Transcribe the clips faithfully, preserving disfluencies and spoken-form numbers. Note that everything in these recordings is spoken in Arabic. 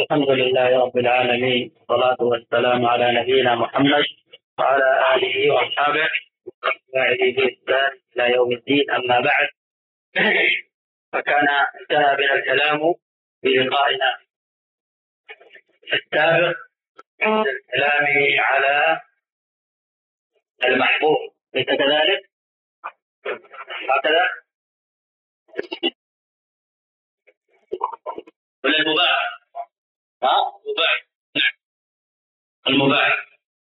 الحمد لله رب العالمين، والصلاة والسلام على نبينا محمد وعلى آله وأصحابه وأتباعه بإحسان إلى يوم الدين. أما بعد، فكان انتهى بنا الكلام في لقائنا السابق عند الكلام على المحبوب، ليس كذلك؟ هكذا ولا المباح؟ ها مباح، نعم المباح.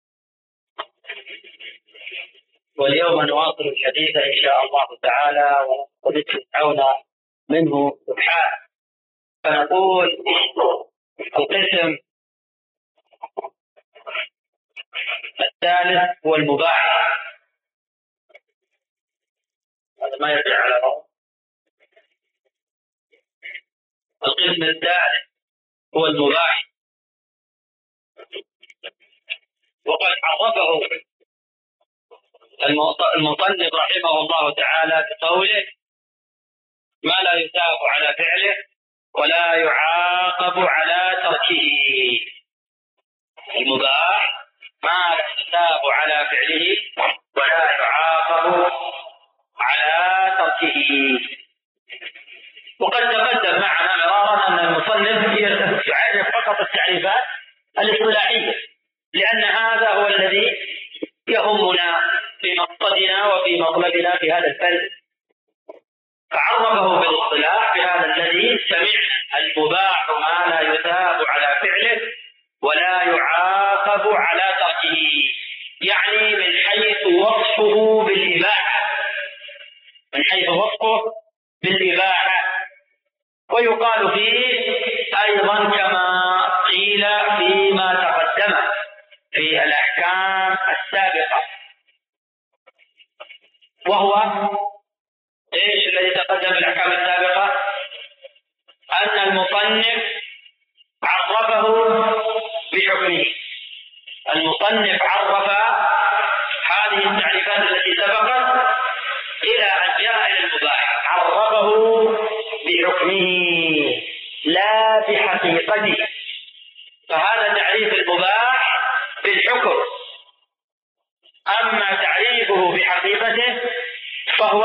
واليوم نواصل الحديث إن شاء الله تعالى ونستمتعون منه سبحانه. فنقول القسم الثالث هو المباح. هذا ما يرجع على بعض. القسم الثالث هو المباح، وقد عرفه المصنف رحمه الله تعالى بقوله: ما لا يثاب على فعله ولا يعاقب على تركه. المباح ما لا يثاب على فعله ولا يعاقب على تركه. وقد تقدم معنا مرارا أن المصنف يعرف فقط التعريفات الاصطلاحية، لأن هذا هو الذي يهمنا في مقصدنا وفي مطلبنا في هذا الفن، فعرفه بالاصطلاح بهذا الذي سمعنا: المباح ما لا يثاب على فعله ولا يعاقب على تركه، يعني من حيث وصفه بالإباحة، من حيث وصفه بالإباحة. ويقال فيه أيضا كما قيل فيما تقدم في الأحكام السابقة، وهو إيش الذي تقدم في الأحكام السابقة؟ أن المصنف عرفه بحكمه. المصنف عرف هذه التعريفات التي سبقت إلى أن جاء إلى المباح، عرفه بحكمه لا بحقيقته. فهذا تعريف المباح بالحكم، أما تعريفه بحقيقته فهو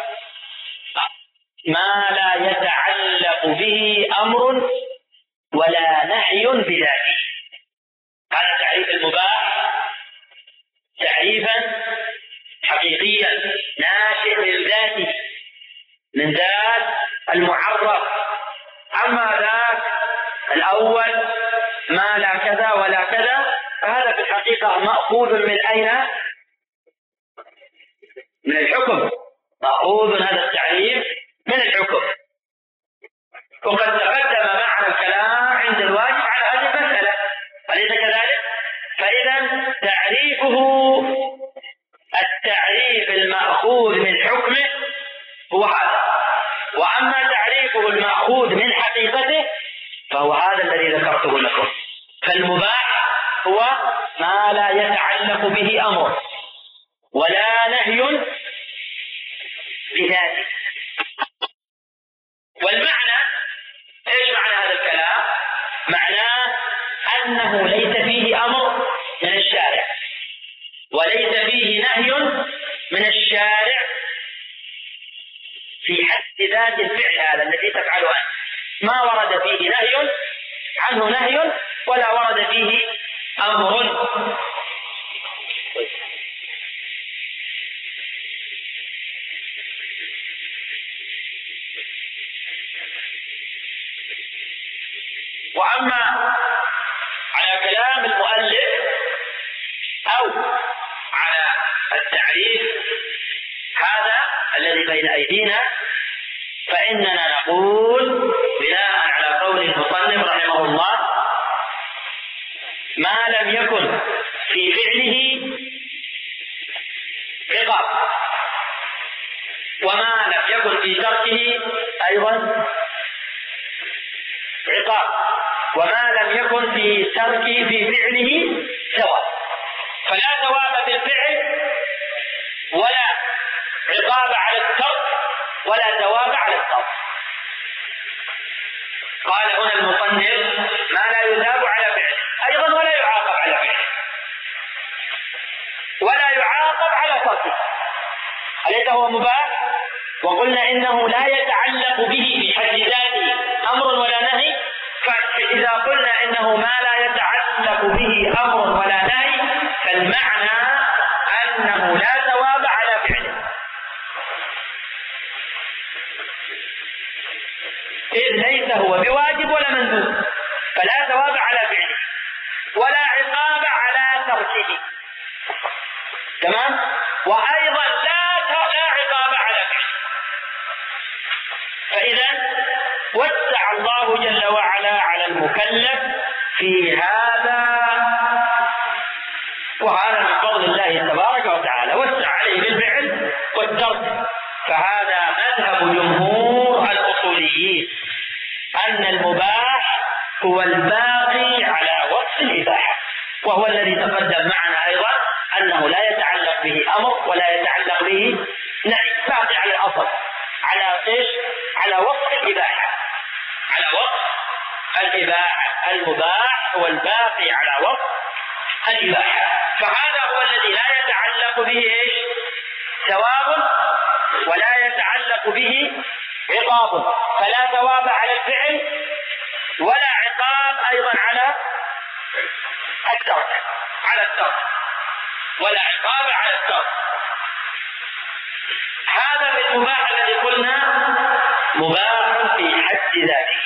ما لا يتعلق به أمر ولا نهي بذاته. هذا تعريف المباح تعريفا حقيقيا ناشئ من ذاته، من ذات المعرف. أما ذاك الأول ما لا كذا ولا كذا، فهذا في الحقيقة مأخوذ من أين؟ من الحكم، مأخوذ هذا التعريف من الحكم. وقد تقدم معنا الكلام عند الواجب على هذه المسألة، أليس كذلك؟ فإذا تعريفه التعريف المأخوذ من حكمه هو هذا، وأما تعريفه المأخوذ من حقيقته فهو هذا الذي ذكرته لكم. فالمباح هو ما لا يتعلق به أمر ولا نهي بذاته. والمعنى ايش معنى هذا الكلام؟ معناه أنه ليس فيه أمر من الشارع وليس فيه نهي من الشارع في حد ذات الفعل هذا الذي تفعله أنت. ما ورد فيه نهي عنه نهي ولا ورد فيه أمر. وأما على كلام المؤلف أو على التعريف هذا الذي بين أيدينا، فإننا نقول بناء على قول المصنف رحمه الله: ما لم يكن في فعله عقاب، وما لم يكن في تركه أيضا عقاب، وما لم يكن في تركه في فعله ثواب. فلا ثواب في الفعل ولا عقاب على الترك ولا ثواب على الترك. قال هنا المصنف ما لا يثاب على فعله أيضا ولا يعاقب على فعله ولا يعاقب على تركه. أليس هو مباح؟ وقلنا إنه لا يتعلق به في حد ذاته أمر ولا نهي، فإذا قلنا إنه ما لا يتعلق به أمر ولا نهي فالمعنى أنه لا ثواب على فعله، إذ ليس هو بواجب ولا مندوب، فلا ثواب على فعله ولا عقاب على تركه. تمام؟ وأيضا لا لا عقاب على فعله. فإذا وسع الله جل وعلا على المكلف في هذا، وهذا من فضل الله تبارك وتعالى، وسع عليه بالفعل والترك. فهذا مذهب جمهور الأصوليين أن المباح هو الباقي على وصف الإباحة، وهو الذي تقدم معنا أيضا أنه لا يتعلق به أمر ولا يتعلق به نهي، باقي على الأصل، على إيش؟ على وصف الإباحة، على وصف الإباحة. المباح هو الباقي على وصف الإباحة، فهذا هو الذي لا يتعلق به إيش؟ ثواب ولا يتعلق به عقاب، فلا ثواب على الفعل ولا عقاب أيضا على الترك، على الترك ولا عقاب على الترك. هذا من المباح الذي قلنا مباح في حد ذاته،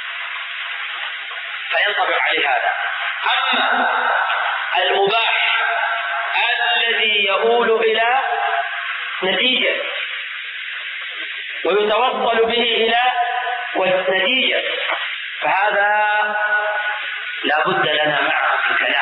فينطبق عليه هذا. أما المباح الذي يؤول إلى نتيجة ويتوصل به إلى نتيجة فهذا لا بد لنا معه من كلام.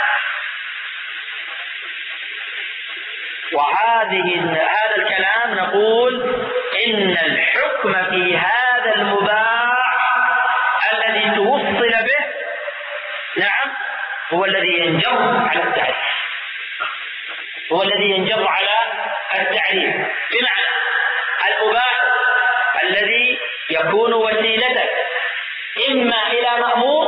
وهذه هذا الكلام نقول إن الحكم في هذا المباح الذي توصل به نعم هو الذي ينجر على التعريف، هو الذي ينجر على التعريف. بمعنى المباح الذي يكون وسيلة إما إلى مأمور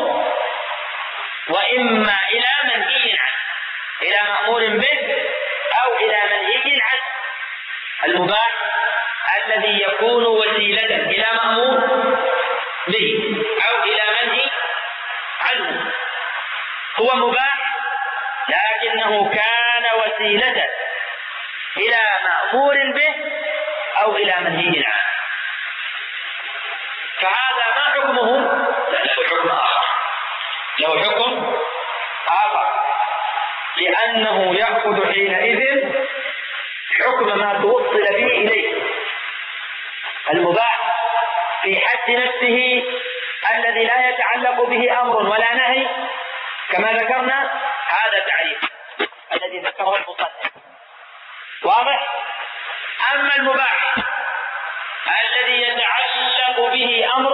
وإما إلى منهي عنه، إلى مأمور به أو إلى منهي عنه. المباح الذي يكون وسيلة إلى مأمور به أو إلى منهي عنه هو مباح، لكنه كان وسيلة إلى مأمور به أو إلى منهي عنه، فهذا ما حكمه؟ له حكم آخر، له حكم آخر، لأنه يأخذ حينئذ حكم ما توصل به إليه. المباح في حد نفسه الذي لا يتعلق به أمر ولا نهي كما ذكرنا، هذا تعريف الذي ذكره المصنف، واضح؟ أما المباح الذي يتعلق به أمر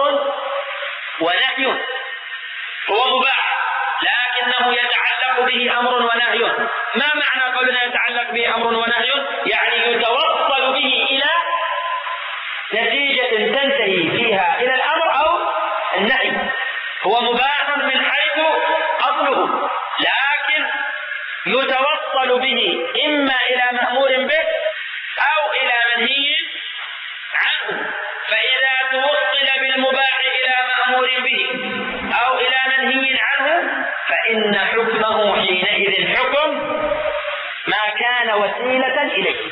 ونهي هو مباح لكنه يتعلق به أمر ونهي. ما معنى قولنا يتعلق به أمر ونهي؟ يعني يتوصل به إلى نتيجة تنتهي فيها إلى الأمر أو النهي. هو مباح من حيث أصله، لكن يتوصل به إما إلى مأمور به أو إلى منهي عنه. فإذا توصل بالمباح إلى مأمور به أو إلى منهي عنه فإن حكمه حينئذ حكم ما كان وسيلة إليه.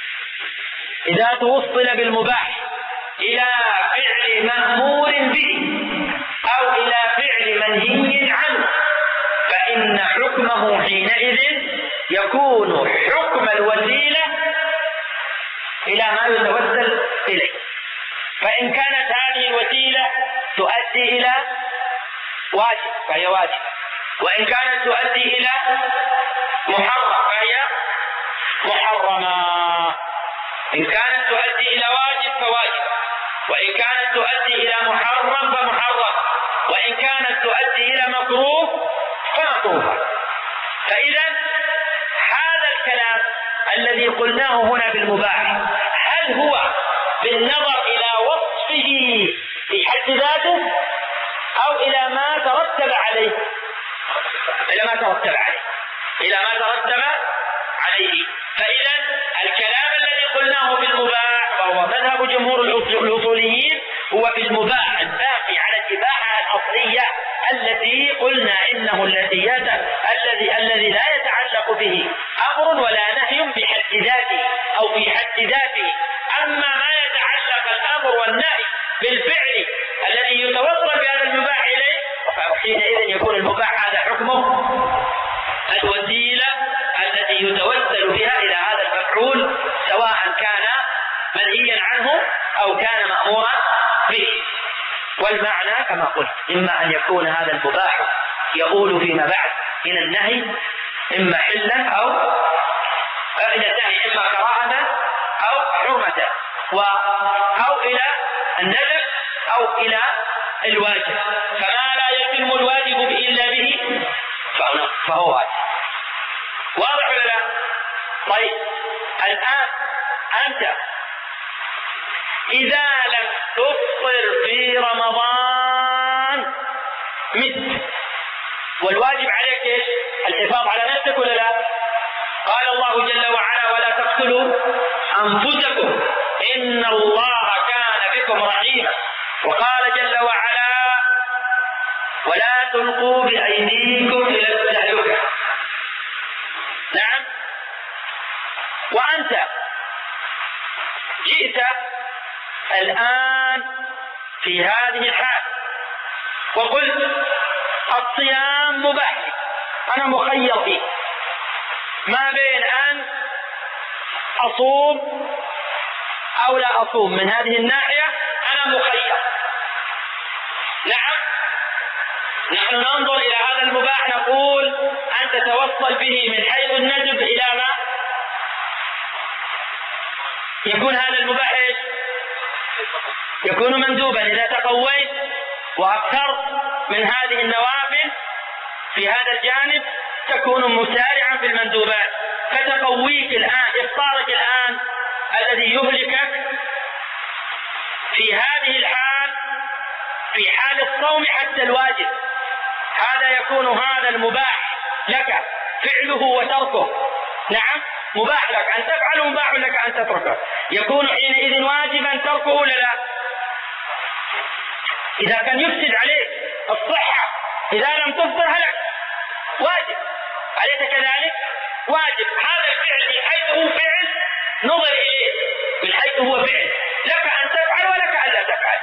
إذا توصل بالمباح إلى فعل مأمور به أو إلى فعل منهي عنه فإن حكمه حينئذ يكون حكم الوسيلة إلى ما يتوسل إليه. فإن كانت هذه الوسيلة تؤدي إلى واجب فهي واجب، وإن كانت تؤدي إلى محرم فهي محرمة. إن كانت تؤدي إلى واجب فواجب، وإن كانت تؤدي إلى محرم فمحرم، وإن كانت تؤدي إلى مكروه فمكروه. فإذا هذا الكلام الذي قلناه هنا بالمباح هل هو بالنظر إلى وصفه في حد ذاته أو إلى ما ترتب عليه إلى ما ترتب عليه إلى ما ترتب عليه. فإذا الكلام الذي قلناه في المباح وهو مذهب جمهور الأصوليين هو في المباح الباقي على الإباحة الأصلية التي قلنا إنه الذي الذي الذي لا يتعلق به أمر ولا نهي بحد ذاته أو في حد ذاته. أما ما يتعلق الأمر والنهي بالفعل الذي يتوصل بهذا المباح إليه فحينئذ يكون المباح هذا حكمه الوسيلة التي يتوسل بها إلى هذا المفعول سواء كان منهيا عنه أو كان مأمورا به. والمعنى كما قلت إما أن يكون هذا المباح يقول فيما بعد إلى النهي إما حلا أو إلى النهي إما كراهة أو حرمة و أو إلى الندب أو إلى الواجب. فما لا يتم الواجب إلا به فهو واجب. واضح ولا لا؟ طيب الآن أنت إذا لم تفطر في رمضان مت والواجب عليك إيش؟ الحفاظ على نفسك ولا لا؟ قال الله جل وعلا ولا تقتلوا أنفسكم إن الله كان بكم رحيما. وقال جل وعلا ولا تلقوا بأيديكم إلى التهلكة. نعم. وأنت جئت الآن في هذه الحال وقلت الصيام مباح أنا مخير فيه ما بين أن أصوم أو لا أصوم. من هذه الناحية أنا مخير. نعم. نحن ننظر إلى هذا المباح نقول أن تتوصل به من حيث الندب إلى ما يكون هذا المباح إيش؟ يكون مندوبا إذا تقويت وأكثر من هذه النوافل في هذا الجانب تكون مسارعا في المندوبات. فتقويك الآن إفطارك الآن الذي يهلكك في هذه الحال في حال الصوم حتى الواجب هذا يكون هذا المباح لك فعله وتركه. نعم مباح لك أن تفعله مباح لك أن تتركه. يكون حينئذ واجبا تركه ولا لا؟ إذا كان يفسد عليك الصحة إذا لم تفطر هلك واجب أليس كذلك؟ واجب. هذا الفعل من حيث هو فعل نظر إليه من حيث هو فعل لك أن تفعل ولك أن لا تفعل.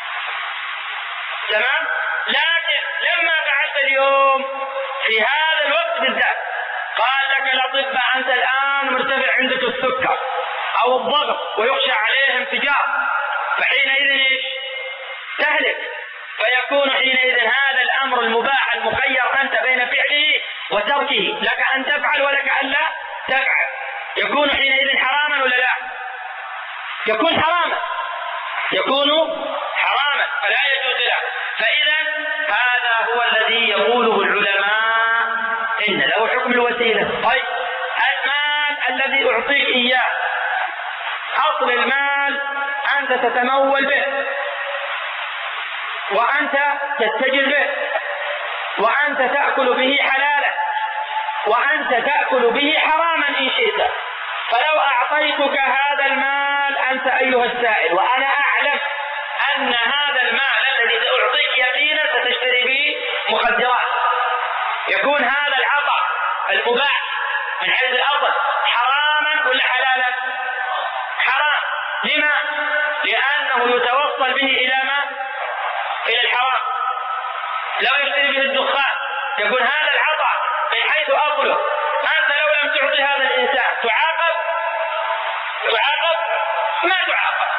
تمام. لكن لما فعلت اليوم في هذا الوقت بالذات قال لك الأطباء أنت الآن مرتفع عندك السكر أو الضغط ويخشى عليه انفجار فحينئذ إيش؟ تهلك. فيكون حينئذ هذا الأمر المباح المخير أنت بين فعله وتركه لك أن تفعل ولك أن لا تفعل. يكون حينئذ حراما ولا لا؟ يكون حراما يكون حراما فلا يجوز له. فإذا هذا هو الذي يقوله العلماء إن له حكم الوسيلة. طيب المال الذي أعطيك إياه أصل المال أنت تتمول به وأنت تتجر به وأنت تأكل به حلالا وأنت تأكل به حراما إن شئت. فلو أعطيتك هذا المال أنت أيها السائل وأنا أعلم أن هذا المال الذي سأعطيك يقينا ستشتري به مخدرات يكون هذا العطاء المباح من حيث الأصل حراما ولا حلالا؟ حرام. لما؟ لأنه يتوصل به إلى ما؟ إلى الحرام. لو يشتري به الدخان يكون هذا العطاء من حيث أصله أنت لو لم تعطي هذا الإنسان تعاقب تعاقب ما تعاقب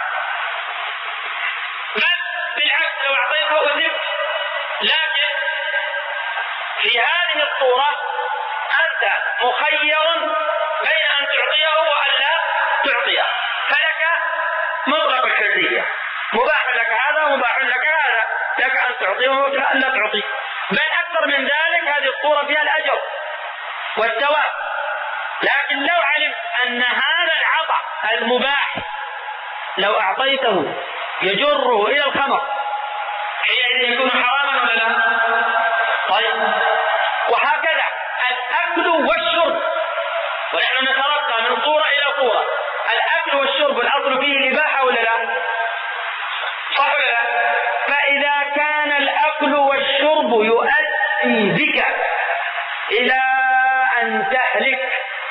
بل بالعكس لو أعطيته أثبت. لكن في هذه الصورة أنت مخير بين أن تعطيه وأن لا تعطيه فلك مطلق الحرية مباح لك هذا ومباح لك هذا لك أن تعطيه ولك أن لا تعطيه. بل أكثر من ذلك هذه الصورة فيها الأجر والثواب. لكن لو علمت أن هذا العطاء المباح لو أعطيته يجره إلى الخمر حينئذ يكون حراما ولا لا؟ طيب، وهكذا الأكل والشرب، ونحن نترقى من صورة إلى صورة. الأكل والشرب الأصل فيه الإباحة ولا لا؟ صح ولا لا؟ فإذا كان الأكل والشرب يؤدي بك إلى أن تهلك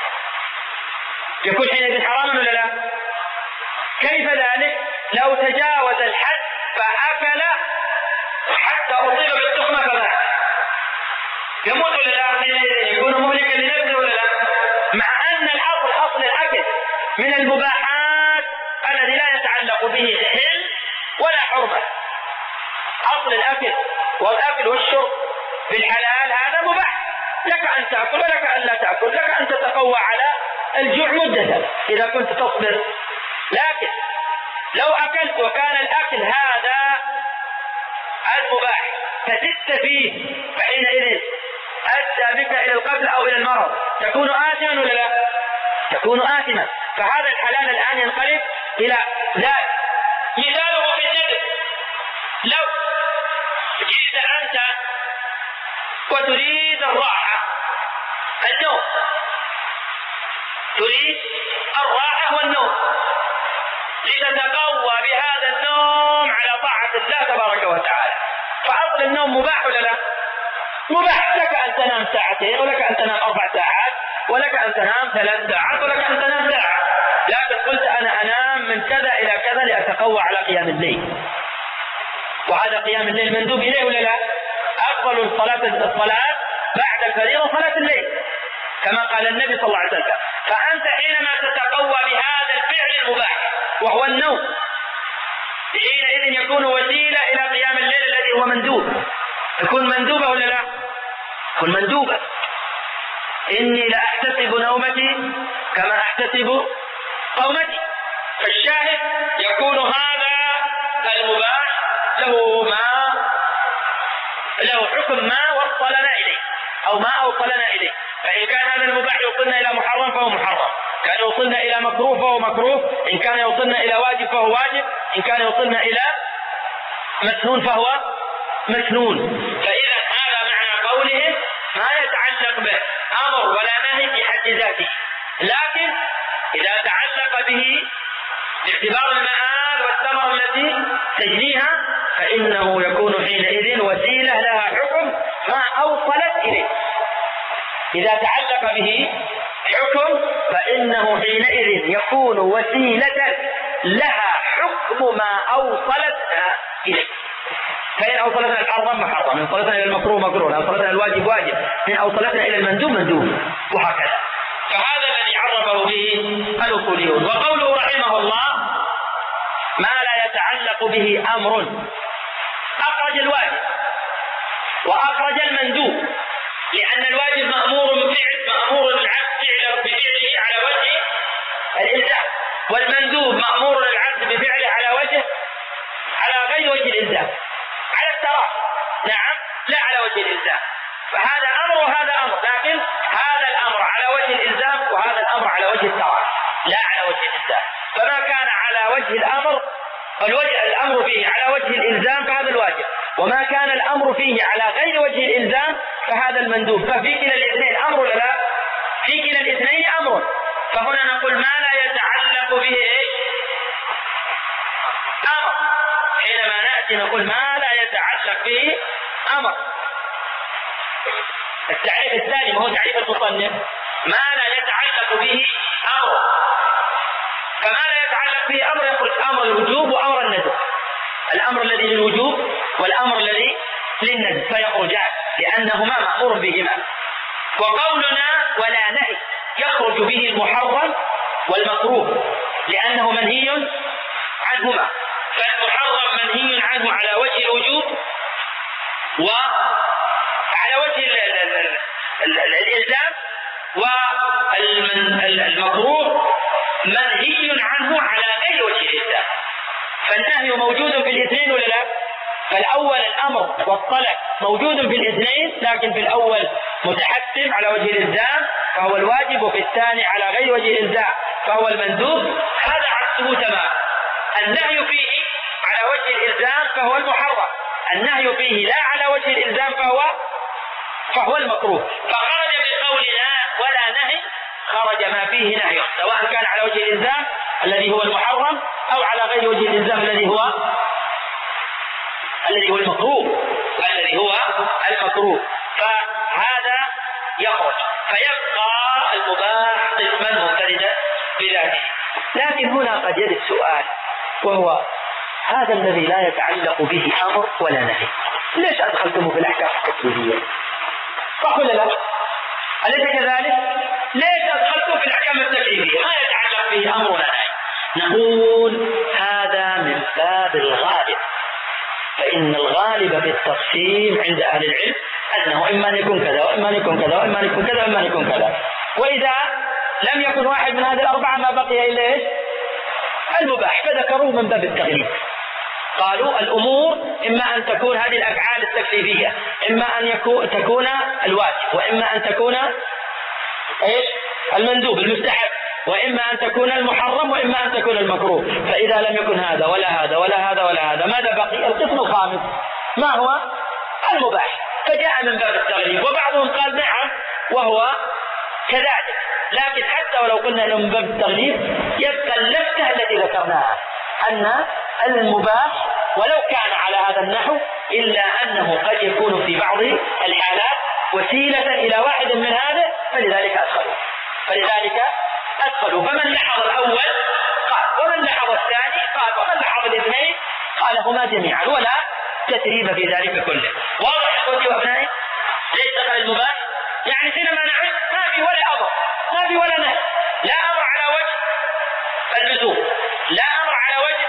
يكون حينئذ حراما ولا لا؟ كيف ذلك؟ لو تجاوز الحد فأكل حتى أصيب بالتخمة فمات، يموت ولا لا؟ يكون مهلكا لنفسه ولا لا؟ مع أن الأصل أصل الأكل من المباحات الذي لا يتعلق به حل ولا حرمة. أصل الأكل والأكل والشرب بالحلال هذا مباح، لك أن تأكل ولك أن لا تأكل، لك أن تتقوى على الجوع مدة إذا كنت تصبر. لكن لو أكلت وكان الأكل هذا المباح فزدت فيه فحينئذ أدى بك إلى القتل أو إلى المرض، تكون آثما ولا لا؟ تكون آثما. فهذا الحلال الآن ينقلب إلى ذلك. مثاله في الجد، لو جئت أنت وتريد الراحة، النوم، تريد الراحة والنوم لتتقوى بهذا النوم على طاعة الله تبارك وتعالى، فأصل النوم مباح ولا لا؟ مباح، لك أن تنام ساعتين ولك أن تنام أربع ساعات ولك أن تنام ثلاث ساعات ولك أن تنام ساعة، لكن قلت أنا أنام من كذا إلى كذا لأتقوى على قيام الليل، وهذا قيام الليل مندوب إليه ولا لا؟ أفضل الصلاة الصلاة بعد الفريضة صلاة الليل كما قال النبي صلى الله عليه وسلم. فأنت حينما تتقوى بهذا الفعل المباح وهو النوم حينئذ يكون وسيلة إلى قيام الليل الذي هو مندوب، تكون مندوبة ولا لا؟ تكون مندوبة. إني لأحتسب نومتي كما أحتسب قومتي. فالشاهد يكون هذا المباح له ما له حكم ما وصلنا إليه أو ما أوصلنا إليه. فإن كان هذا المباح يوصلنا إلى محرم فهو محرم، كان يوصلنا إلى مكروه فهو مكروه، إن كان يوصلنا إلى واجب فهو واجب، إن كان يوصلنا إلى مسنون فهو مسنون. فإذا هذا معنى قولهم ما يتعلق به أمر ولا نهي في حد ذاته، لكن إذا تعلق به باعتبار المآل والثمرة التي تجنيها فإنه يكون حينئذ وسيلة لها حكم ما أوصلت إليه. إذا تعلق به حكم فإنه حينئذ يكون وسيلة لها حكم ما أوصلتها إليه. فإن أوصلتنا إلى الحرام محرم، إن أوصلتنا إلى المكروه مكروه، إن أوصلتنا إلى الواجب واجب، إن أوصلتنا إلى المندوب مندوب، وهكذا. فهذا الذي عرفه به الأصوليون. وقوله رحمه الله ما لا يتعلق به أمر، أخرج الواجب وأخرج المندوب، لأن الواجب مأمور بفعل مأمور العبد بفعله على وجه الإلزام، والمندوب مأمور العبد بفعله على وجه على غير وجه الإلزام، على التراخي، نعم، لا على وجه الإلزام. فهذا أمر وهذا أمر، لكن هذا الأمر على وجه الإلزام وهذا الأمر على وجه التراخي لا على وجه الإلزام. فما كان على وجه الأمر الوجه الأمر فيه على وجه الإلزام فهذا الواجب، وما كان الأمر فيه على غير وجه الإلزام فهذا المندوب. ففي كلا الاثنين أمر ولا لا؟ في كلا الاثنين أمر. فهنا نقول ما لا يتعلق به إيش؟ أمر. حينما نأتي نقول ما لا يتعلق به أمر. التعريف الثاني ما هو تعريف المصنف، ما لا يتعلق به أمر. فما لا يتعلق به أمر يخرج أمر الوجوب وأمر الندب، الأمر الذي للوجوب والأمر الذي للندب فيخرجان لأنهما مأمور بهما. وقولنا ولا نهي يخرج به المحرم والمكروه لأنه منهي عنهما، فالمحرم منهي عنه على وجه الوجوب وعلى وجه الإلزام، والمكروه منهي عنه على غير وجه الإلزام. فالنهي موجود في الاثنين ولا لا؟ فالأول الأمر والطلب موجود في الاثنين، لكن في الأول متحتم على وجه الإلزام فهو الواجب، وفي الثاني على غير وجه الإلزام فهو المندوب. هذا عكسه تماما، النهي فيه على وجه الإلزام فهو المحرم، النهي فيه لا على وجه الإلزام فهو فهو المكروه. فخرج بقولنا ولا نهي خرج ما فيه نهي، سواء كان على وجه الإلزام الذي هو المحرم أو على غير وجه الإلزام الذي هو الذي هو المكروه الذي هو المكروه فهذا يخرج، فيبقى المباح قسما منفردا بذاته. لكن هنا قد يرد سؤال، وهو هذا الذي لا يتعلق به أمر ولا نهي، ليش أدخلتمه في الأحكام التكليفية؟ صح ولا لا؟ أليس كذلك؟ ليش أدخلتم في الأحكام التكليفية ما يتعلق به أمر ولا نهي؟ نقول هذا من باب الغالب، فإن الغالب في التقسيم عند أهل العلم أنه إما أن يكون كذا وإما أن يكون كذا وإما أن يكون كذا وإما أن يكون كذا، وإذا لم يكن واحد من هذه الأربعة ما بقي إلا إيش؟ المباح، فذكروا من باب التغليب. قالوا الأمور إما أن تكون هذه الأفعال التكليفية، إما أن يكون تكون الواجب، وإما أن تكون إيش؟ المندوب المستحب، وإما أن تكون المحرم، وإما أن تكون المكروه. فإذا لم يكن هذا ولا هذا ولا هذا ولا هذا، ماذا بقي؟ القسم الخامس ما هو؟ المباح، فجاء من باب التغليب. وبعضهم قال نعم وهو كذلك، لكن حتى ولو قلنا انه من باب التغليب يبقى اللفتة التي ذكرناها أن المباح ولو كان على هذا النحو إلا أنه قد يكون في بعض الحالات وسيلة إلى واحد من هذا، فلذلك أدخلوا فلذلك أدخلوا فمن لاحظ الأول قال، ومن لاحظ الثاني قال، ومن لاحظ الاثنين قال هما جميعا، ولا تسريب في ذلك كله. واضح اخوتي وابنائي؟ ليش دخل المباح؟ يعني حينما نعد ما في ولا أمر ما في ولا نهي، لا أمر على وجه اللزوم، لا أمر على وجه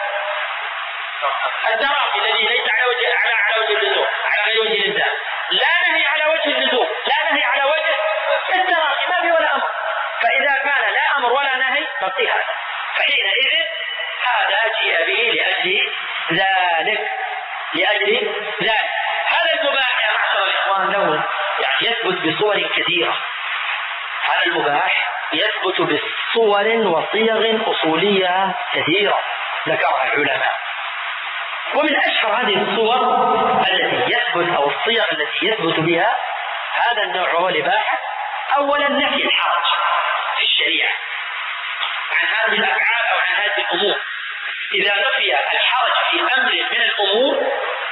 التراخي الذي ليس على وجه على على وجه اللزوم على غير وجه الإلزام، لا نهي على وجه اللزوم، لا نهي على وجه التراخي، ما في ولا أمر. فإذا كان لا أمر ولا نهي بقي هذا، فحينئذ هذا جيء به لأجل ذلك لأجل ذلك هذا المباح يا معشر الإخوان له يعني يثبت بصور كثيرة. هذا المباح يثبت بصور وصيغ أصولية كثيرة ذكرها العلماء، ومن أشهر هذه الصور التي يثبت أو الصيغ التي يثبت بها هذا النوع هو الإباحة. أولا نفي الحرج في الشريعة عن هذه الأفعال أو عن هذه الأمور. إذا نفي الحرج في أمر من الأمور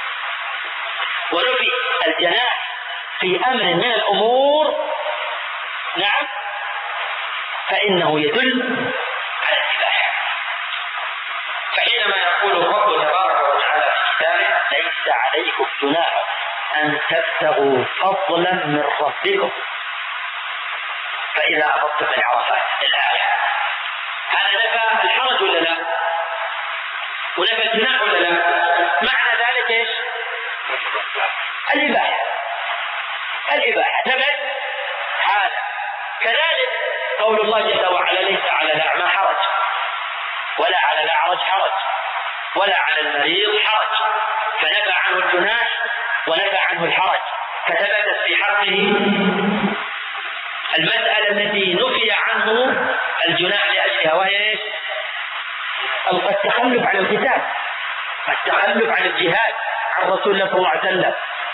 ونفي الجناح في أمر من الأمور نعم فإنه يدل على الإباحة. فحينما يقول الرب تبارك وتعالى في كتابه ليس عليكم جناح أن تبتغوا فضلا من ربكم فإذا أفضتم من عرفات، الآية هذا نفى الحرج ولا لا؟ ونفى الجناح ولا لا؟ معنى ذلك ايش؟ الإباحة الإباحة ثبت هذا. كذلك قول الله جل وعلا ليس على الأعمى حرج ولا على الأعرج حرج ولا على المريض حرج، فنفى عنه الجناح ونفى عنه الحرج، فثبتت في حقه المسألة التي نفي عنه الجناح لأجلها، وهي ايش؟ التخلف عن القتال، التخلف عن الجهاد عن رسول الله صلى الله عليه وسلم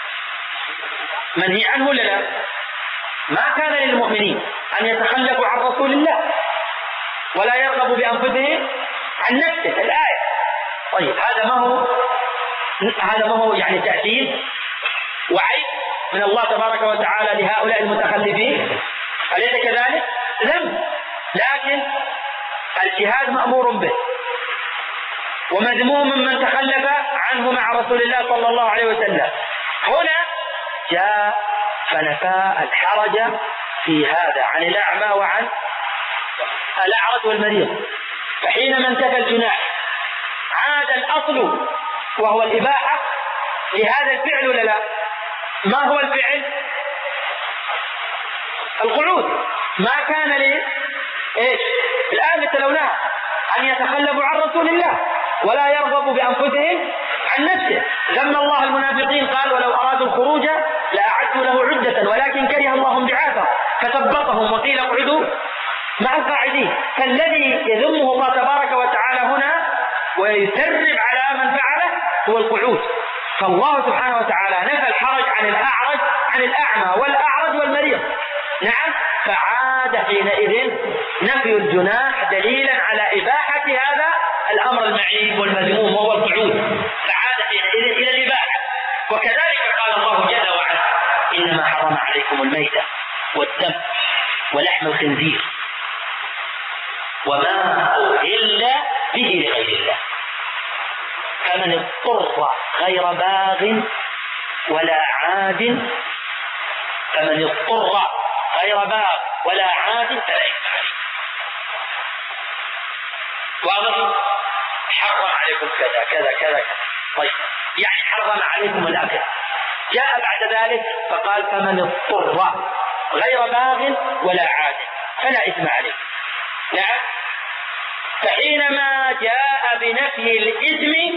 منهي عنه ولا لا؟ ما كان للمؤمنين أن يتخلفوا عن رسول الله ولا يرغبوا بأنفسهم عن نفسه، الآية. طيب هذا ما هو هذا ما هو يعني تأثير وعي من الله تبارك وتعالى لهؤلاء المتخلفين، أليس كذلك؟ ذنب، لكن الجهاد مأمور به ومذموم من تخلف عنه مع رسول الله صلى الله عليه وسلم. هنا جاء فنفى الحرج في هذا عن الأعمى وعن الأعرج والمريض، فحينما انتفى الجناح عاد الأصل وهو الإباحة لهذا الفعل ولا لا؟ ما هو الفعل؟ القعود. ما كان لي ايش؟ الآن تلوناها أن يتخلفوا عن رسول الله ولا يرغبوا بأنفسهم عن نفسه. ذم الله المنافقين قال ولو أرادوا الخروج لأعدوا له عدة ولكن كره الله انبعاثه فثبطهم وقيل اقعدوا مع القاعدين. فالذي يذمه الله تبارك وتعالى هنا ويثرب على من فعله هو القعود، فالله سبحانه وتعالى نفى الحرج عن الأعرج عن الأعمى والأعرج والمريض. نعم، فعاد حينئذ نفي الجناح دليلا على إباحة هذا الأمر المعيب والمذموم وهو القعود، فعاد حينئذ إلى الإباحة. وكذلك قال الله جل وعلا: إنما حرم عليكم الميتة والدم ولحم الخنزير وما أهل به لغير الله، فمن اضطر غير باغ ولا عاد فمن اضطر غير باغ ولا عاد فلا إثم عليه. واضح؟ حرم عليكم كذا كذا كذا. طيب، يعني حرم عليكم الأكل. جاء بعد ذلك فقال: فمن اضطر غير باغ ولا عاد فلا إثم عليه. نعم، فحينما جاء بنفي الإثم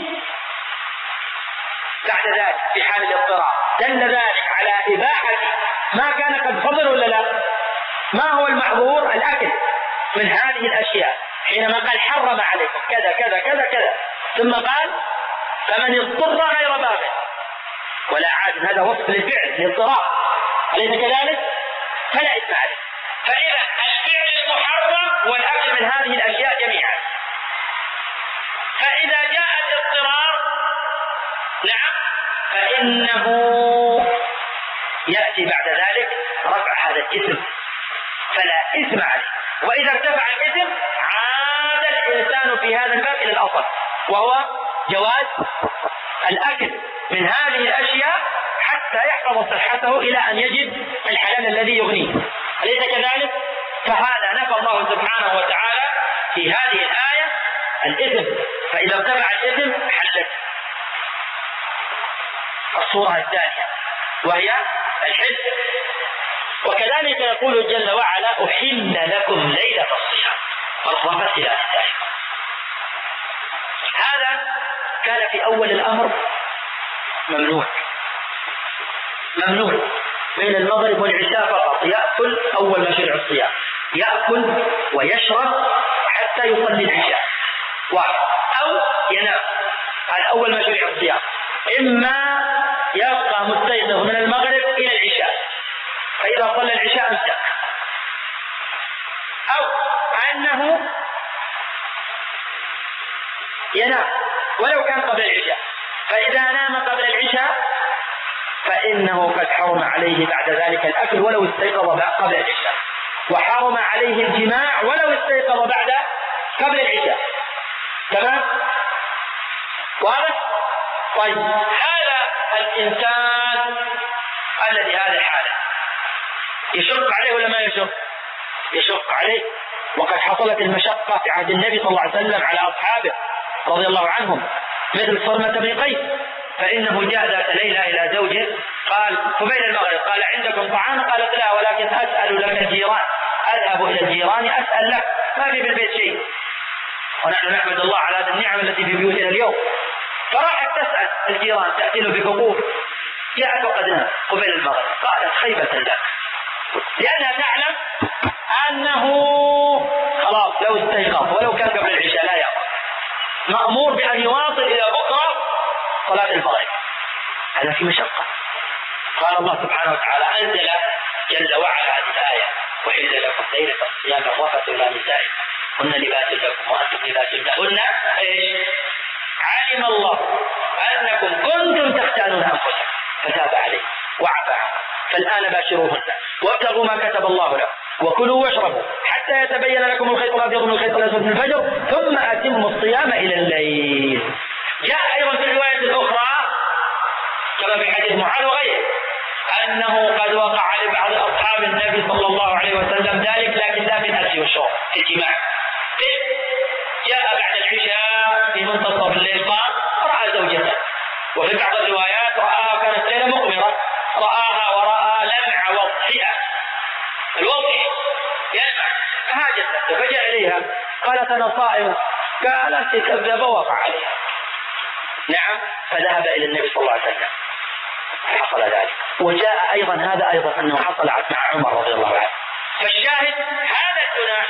بعد ذلك في حال الاضطرار دل ذلك على إباحة ما كان قد فضل ولا لا؟ ما هو المحظور؟ الأكل من هذه الأشياء. حينما قال: حرم عليكم كذا كذا كذا كذا، ثم قال: فمن اضطر غير باغ ولا عاد، هذا وصف للفعل الاضطرار، أليس كذلك؟ فلا إثم عليه. فإذا الفعل المحرم والأكل من هذه الأشياء جميعا. فإذا جاء الاضطرار نعم فإنه يأتي بعد ذلك رفع هذا الإثم فلا إثم عليه. وإذا ارتفع الإثم عاد الإنسان في هذا الباب إلى الأصل، وهو جواز الأكل من هذه الأشياء حتى يحفظ صحته إلى أن يجد الحلال الذي يغنيه، أليس كذلك؟ فهذا نفى الله سبحانه وتعالى في هذه الآية الإثم، فإذا ارتفع الإثم حلت الصورة الثانية وهي الحل. وكذلك يقول جل وعلا: أحل لكم ليلة الصيام الرفث إلى نسائكم. هذا كان في أول الأمر ممنوع ممنوع بين المغرب والعشاء فقط، يأكل أول ما شرع الصيام، يأكل ويشرب حتى يصلي العشاء واحد، أو ينام، هذا أول ما شرع الصيام. إما يبقى مستيقظ من المغرب إلى العشاء، فإذا صلى العشاء امسك، أو أنه ينام ولو كان قبل العشاء، فإذا نام قبل العشاء فإنه قد حرم عليه بعد ذلك الأكل ولو استيقظ قبل العشاء، وحرم عليه الجماع ولو استيقظ بعد قبل العشاء. تمام؟ واضح؟ طيب، هذا الإنسان الذي هذه حاله يشق عليه ولا ما يشق؟ يشق عليه، وقد حصلت المشقة في عهد النبي صلى الله عليه وسلم على أصحابه رضي الله عنهم، مثل صرمة بن قيس، فإنه جاء ذات ليلة إلى زوجه قال قبيل المغرب، قال: عندكم طعام؟ قالت: لا، ولكن أسأل لك الجيران، أذهب إلى الجيران أسأل لك، ما في بالبيت شيء، ونحن نحمد الله على هذه النعمة التي في بيوتنا اليوم. فراحت تسأل الجيران، تأتي له بكفوف، جاءت وقد نام قبيل المغرب، قالت: خيبة لك، لأنها تعلم أنه خلاص لو استيقظ ولو كان قبل العشاء لا يأكل، مأمور بأن يواصل إلى بكرة صلاة المغرب. هذا في مشقة. قال الله سبحانه وتعالى: أنزل جل وعلا هذه الآية: وحل لكم ليلة الصيام الرفث إلى نسائكم هن لباس لكم وأنتم لباس لهن. علم الله أنكم كنتم تختانون أنفسكم فتاب عليكم وعفى عنكم، فالآن باشروهن وابتغوا ما كتب الله لكم وكلوا واشربوا حتى يتبين لكم الخيط الأبيض من الخيط الأسود من الفجر ثم أتموا الصيام إلى الليل. جاء أيضا في الرواية الأخرى كما في حديث معاذ وغيره أنه قد وقع لبعض أصحاب النبي صلى الله عليه وسلم ذلك، لكن لا في الأكل والشرب، في الجماع. جاء بعد العشاء في منتصف الليل قال: رأى زوجته، وفي بعض الروايات رآها كانت ليلة مقمرة، رآها ورأى لمع وضحئة، الوضح يلمع، فهاجت نفسه فجاء إليها قالت: أنا صائم. قالت: كذب وقع عليها. نعم، فذهب إلى النبي صلى الله عليه وسلم، حصل ذلك. وجاء أيضا هذا أيضا أنه حصل مع عمر رضي الله عنه. فالشاهد هذا الجناح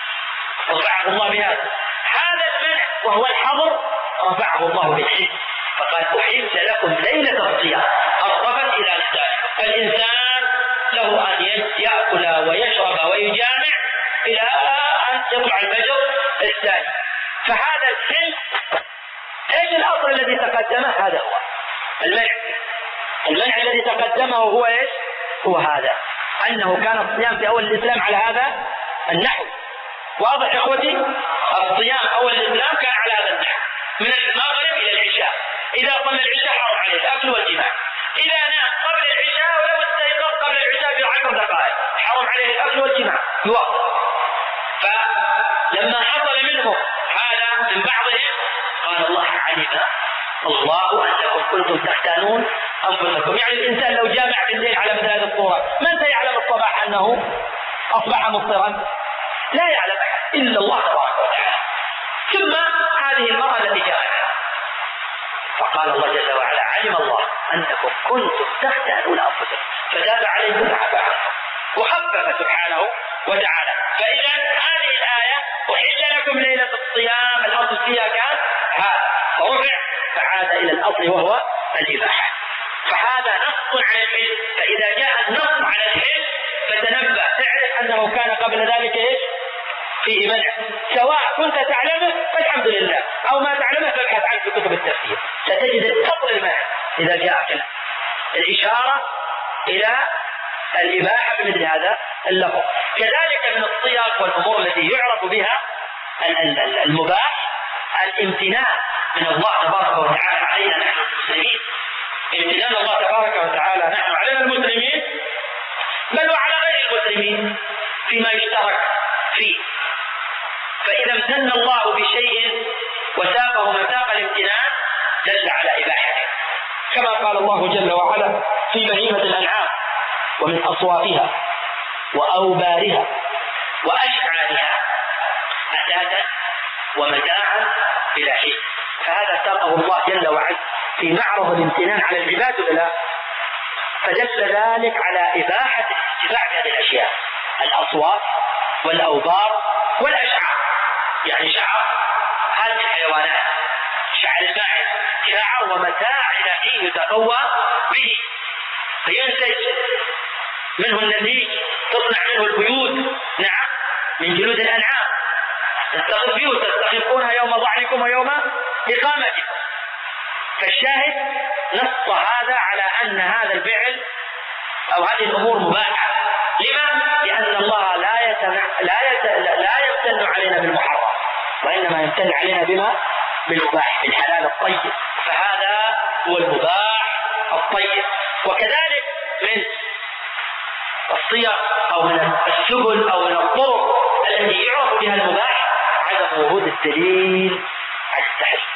رفعه الله بهذا، هذا المنع وهو الحظر رفعه الله بالحلم، فقال أحل لكم ليلة الصيام الرفث إلى نسائكم. الإنسان له أن يأكل ويشرب ويجامع إلى أن يطلع الفجر الثاني. فهذا الحل ايش الأصل الذي تقدمه؟ هذا هو المنع. المنع الذي تقدمه هو ايش؟ هو هذا، أنه كان الصيام في أول الإسلام على هذا النحو. واضح إخوتي؟ الصيام أول الإسلام كان على هذا النحو، من المغرب إلى العشاء. إذا صلى العشاء حرم عليه الأكل والجماع. إذا نام قبل العشاء ولو استيقظ قبل العشاء بعشر دقائق حرم عليه الأكل والجماع، يوقف. فلما حصل منهم هذا من بعضهم قال الله علم الله أنكم كنتم تختانون أنفسكم. يعني الإنسان لو جامع في الليل على مثل هذه الصورة، من سيعلم الصباح أنه أصبح مفطرا؟ لا يعلم إلا الله تبارك وتعالى. ثم هذه المرأة التي جاءت فقال الله جل وعلا علم الله أنكم كنتم تختانون أنفسكم فتاب عليكم وعفى عنكم وخفف سبحانه وتعالى. فإذا هذه الآية أحل لكم ليلة الصيام الأصل فيها كان هذا، فرفع فعاد إلى الأصل وهو الإباحة. فهذا نص على الحل. فإذا جاء النص على الحل فتنبه تعرف أنه كان قبل ذلك إيش؟ فيه منع، سواء كنت تعلمه فالحمد لله أو ما تعلمه فابحث عنه في كتب التفسير ستجد الأصل المنع إذا جاءك الإشارة إلى الإباحة بمثل هذا اللفظ. كذلك من الصيغ والأمور التي يعرف بها المباح الامتنان من الله تبارك وتعالى علينا نحن المسلمين. امتنان الله تبارك وتعالى نحن علينا المسلمين بل وعلى غير المسلمين فيما يشترك فيه. فإذا امتن الله بشيء وساقه مساق الامتنان دل على إباحته، كما قال الله جل وعلا في بهيمة الأنعام ومن أصوافها وأوبارها وأشعارها أثاثا ومتاعا إلى حين. فهذا ساقه الله جل وعلا في معرض الامتنان على العباد ولا، فدل ذلك على إباحة الاستمتاع بهذه الأشياء، الأصوات والأوبار والأشعار. يعني شعر هذه الحيوانات، شعر الماعز شعر ومتاع إلى حين يتقوى به، فينتج منه النسيج، تصنع منه البيوت، نعم من جلود الأنعام، تستخف بيوت تستخفونها يوم ضعنكم ويوم إقامتكم. فالشاهد نص هذا على أن هذا الفعل أو هذه الأمور مباحة. لما؟ لأن الله لا يتنع... لا, يت... لا يمتن علينا بالمحرم، وإنما يمتن علينا بما؟ بالمباح، بالحلال الطيب. فهذا هو المباح الطيب. وكذلك من الصيغ أو من السبل أو من الطرق التي يعرف بها المباح عدم ورود الدليل على التحريم،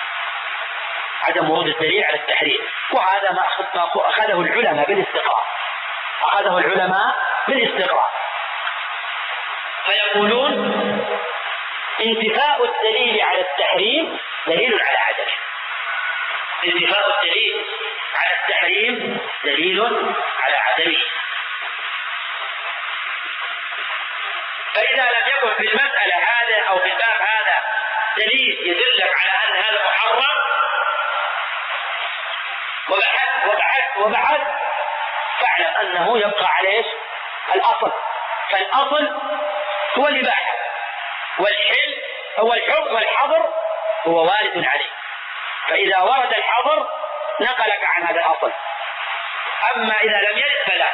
عدم ورود الدليل على التحريم. وهذا ما أخذه العلماء بالاستقراء، أخذه العلماء بالاستقراء فيقولون انتفاء الدليل على التحريم دليل على عدمه. انتفاء الدليل على التحريم دليل على عدمه. فإذا لم يكن في المسألة هذا أو في الباب هذا دليل يدلك على أن هذا محرم وبحث وبحث وبحث فاعلم أنه يبقى عليه الأصل. فالأصل هو الإباحة، والحل هو الحكم، والحظر هو وارد عليه. فإذا ورد الحظر نقلك عن هذا الأصل. أما إذا لم يرد فلا.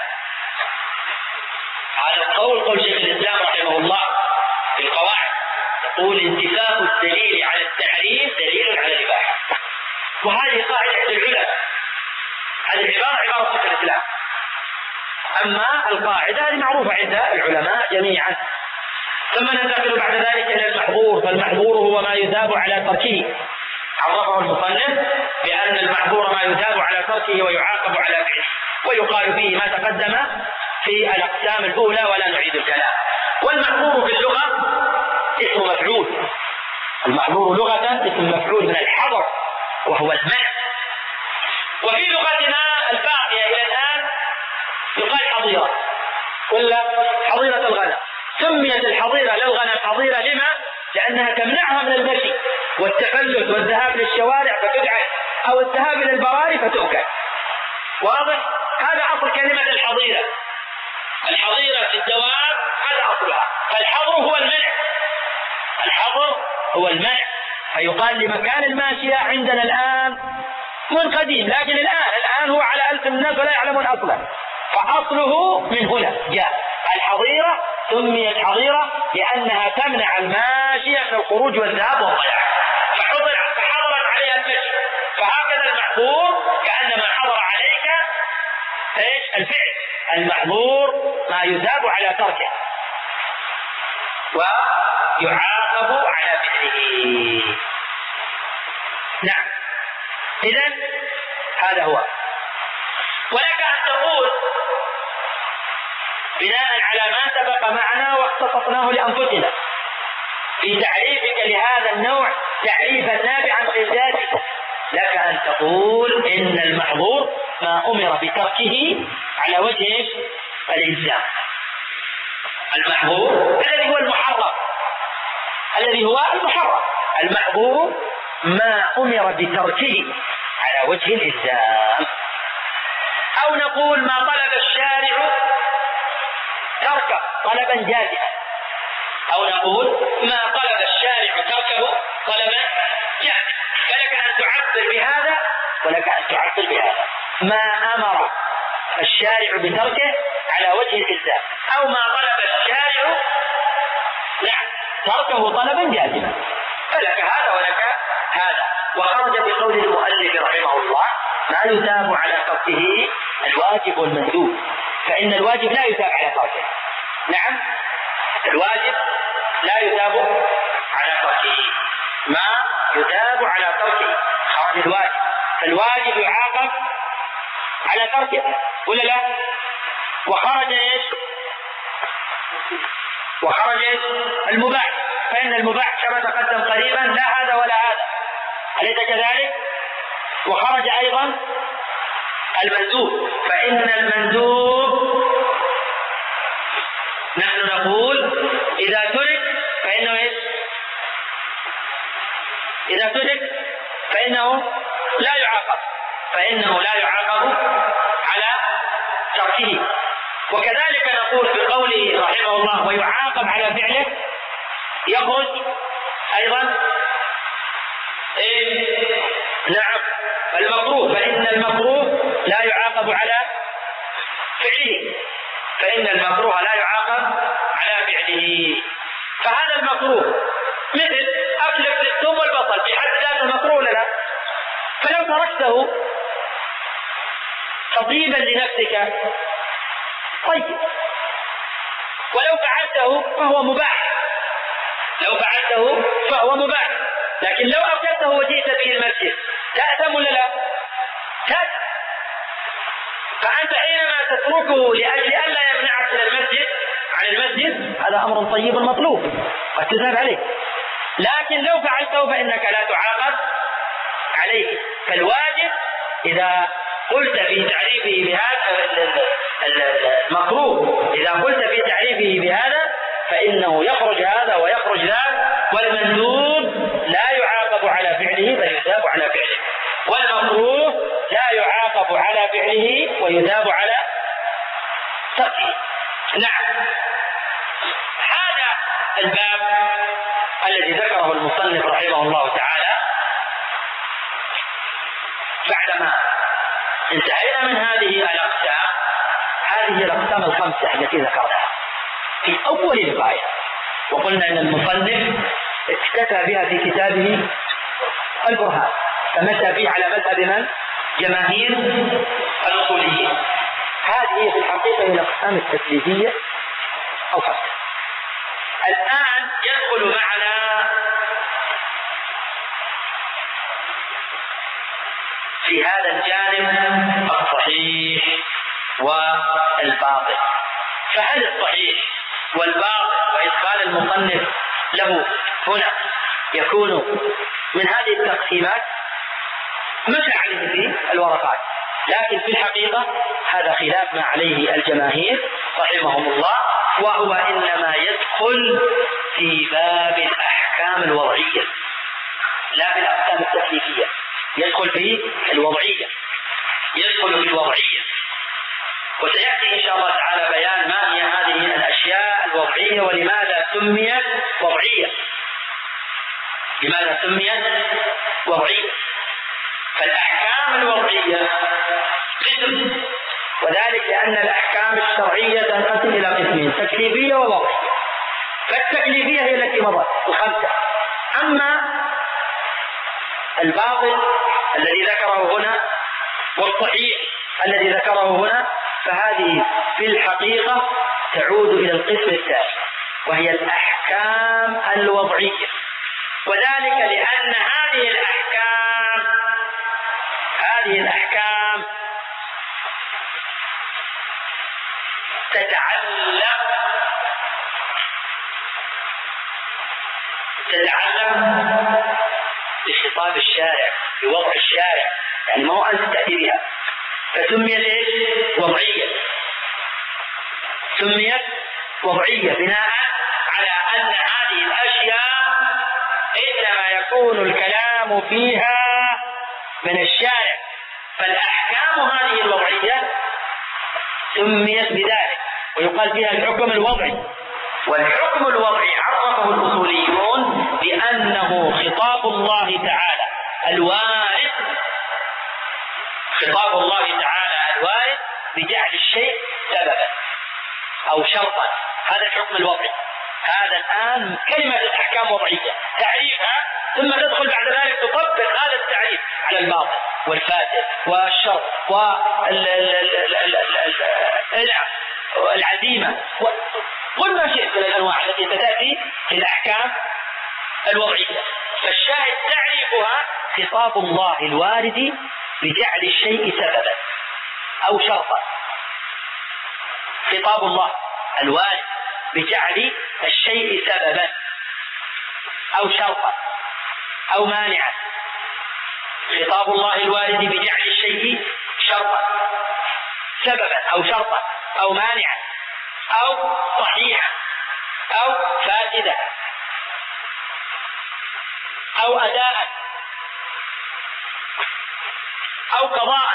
هذا القول قول شيخ الإسلام رحمه الله في القواعد، يقول انتفاء الدليل على التحريم دليل على الإباحة. وهذه قاعدة العلماء، هذه العبارة عبارة شيخ الإسلام. أما القاعدة هذه معروفة عند العلماء جميعا. ثم ننتقل بعد ذلك إلى المحظور. فالمحظور هو ما يثاب على تركه. عرفه المصنف بأن المحظور ما يثاب على تركه ويعاقب على فعله، ويقال فيه ما تقدم في الأقسام الأولى ولا نعيد الكلام. والمحظور في اللغة اسم مفعول. المحظور لغة اسم مفعول من الحظر وهو المنع. وفي لغتنا الباقية إلى الآن يقال حظيرة ولا حظيرة الغنم. سميت الحظيرة للغنم حظيرة لما؟ لأنها تمنعها من المشي والتفلت والذهاب للشوارع فتدعى أو الذهاب إلى البراري فتؤكل. واضح؟ هذا أصل كلمة الحظيرة. الحظيرة في الدواب هذا أصلها. فالحظر هو المنع، الحظر هو المنع. فيقال لمكان الماشية عندنا الآن من قديم، لكن الآن الآن هو على ألسن الناس ولا يعلمون أصله، فأصله من هنا جاء. الحظيرة سميت حظيرة لأنها تمنع الماشية من الخروج والذهاب والضياع، فحضر فحضرت عليها المشي. فهكذا المحظور كأنما حضر عليك ايش؟ الفعل. المحظور ما يثاب على تركه ويعاقب على فعله. نعم، إذن هذا هو. ولك أن تقول بناء على ما سبق معنا واختصصناه لأنفسنا في تعريفك لهذا النوع تعريفا نافعا غير ذاتك، لك أن تقول إن المحظور ما أمر بتركه على وجه الإلزام. المحظور الذي هو المحرم، الذي هو المحرم. المحظور ما أمر بتركه على وجه الإلزام. أو نقول ما طلب الشارع تركه طلبا جازما، أو نقول ما طلب الشارع تركه طلبا جازما. فلك أن تعبر بهذا ولك أن تعبر بهذا. ما أمر الشارع بتركه على وجه الإلزام، أو ما طلب الشارع نعم تركه طلبا جازما، فلك هذا ولك هذا. وخرج بقول المؤلف رحمه الله ما يثاب على تركه الواجب والمندوب، فإن الواجب لا يثاب على تركه. نعم، الواجب لا يثاب على تركه، ما يثاب على تركه خرج الواجب، فالواجب يعاقب على تركه ولا لا؟ وخرج ايش؟ وخرج ايش؟ المباح، فإن المباح كما تقدم قريبا لا هذا ولا هذا، أليس كذلك؟ وخرج أيضا المندوب، فإن المندوب نحن نقول إذا ترك فإنه إيش؟ إذا ترك فإنه لا يعاقب، فإنه لا يعاقب على تركه. وكذلك نقول بقوله رحمه الله ويعاقب على فعله يخرج أيضا إيه؟ نعم المكروه، فإن المكروه لا يعاقب على فعله، فإن المكروه لا يعاقب على فعله. فهذا المكروه مثل أكلك الثوم والبصل في حد ذاته مكروه ولا لا؟ فلو تركته تطيبا لنفسك طيب، ولو فعلته فهو مباح، لو فعلته فهو مباح. لكن لو أكلته وجئت به المسجد تأثم ولا لا؟ تأثم. فأنت حينما تتركه لأجل ألا يمنعك من المسجد عن المسجد هذا أمر طيب مطلوب قد تثاب عليه، لكن لو فعلته فإنك لا تعاقب عليه. فالواجب إذا قلت في تعريفه بهذا المكروه، إذا قلت في تعريفه بهذا فإنه يخرج هذا ويخرج ذاك. والمندوب لا يعاقب على فعله بل يثاب على فعله، والمكروه لا يعاقب على فعله ويثاب على تركه. نعم، هذا الباب الذي ذكره المصنف رحمه الله تعالى بعدما انتهينا من هذه الأقسام، هذه الأقسام الخمسة التي ذكرناها في أول لقاء، وقلنا أن المصنف اكتفى بها في كتابه البرهان، فمشى به على مذهب من؟ جماهير الأصوليين. هذه في الحقيقة هي الأقسام التكليفية أو خمسة. الآن يدخل معنا في هذا الجانب الصحيح والباطل. فهل الصحيح والباطل وإدخال المصنف له هنا يكون من هذه التقسيمات؟ مشى عليه في الورقات، لكن في الحقيقة هذا خلاف ما عليه الجماهير رحمهم الله، وهو إنما يدخل في باب الأحكام الوضعية لا في الأحكام التكليفية. يدخل في الوضعية يدخل في الوضعية وسيأتي إن شاء الله تعالى بيان ما هي هذه الأشياء الوضعية ولماذا سميت وضعية لماذا سميت وضعية. فالأحكام الوضعية قسم، وذلك لأن الأحكام الشرعية تنقسم إلى قسمين: تكليفية ووضعية. فالتكليفية هي التي مضت الخمسة. أما الباطل الذي ذكره هنا والصحيح الذي ذكره هنا فهذه في الحقيقة تعود إلى القسم الثاني وهي الأحكام الوضعية، وذلك لأن هذه الأحكام هذه الأحكام تتعلق تتعلق بخطاب الشارع بوضع الشارع، يعني ما هو أنت تأتي بها، فسميت إيش؟ وضعية. سميت وضعية بناء على أن هذه الأشياء إنما يكون الكلام فيها من الشارع، فالأحكام هذه الوضعية سميت بذلك ويقال فيها الحكم الوضعي. والحكم الوضعي عرفه الأصوليون بأنه خطاب الله تعالى الوارد خطاب الله تعالى الوارد بجعل الشيء سببا أو شرطا. هذا الحكم الوضعي. هذا الآن كلمة الأحكام وضعية تعريفها، ثم تدخل بعد ذلك تطبق هذا التعريف على الباطل والفاسد والشرط والعزيمة كل ما شئت من الأنواع التي ستأتي في الأحكام الوضعية. فالشاهد تعريفها خطاب الله الوارد بجعل الشيء سببا أو شرطا. خطاب الله الوارد بجعل الشيء سببا أو شرطا أو مانعا. خطاب الله الوارد بجعل الشيء شرطا سببا أو شرطا أو مانعا أو صحيحا أو فاسدا أو أداء أو قضاء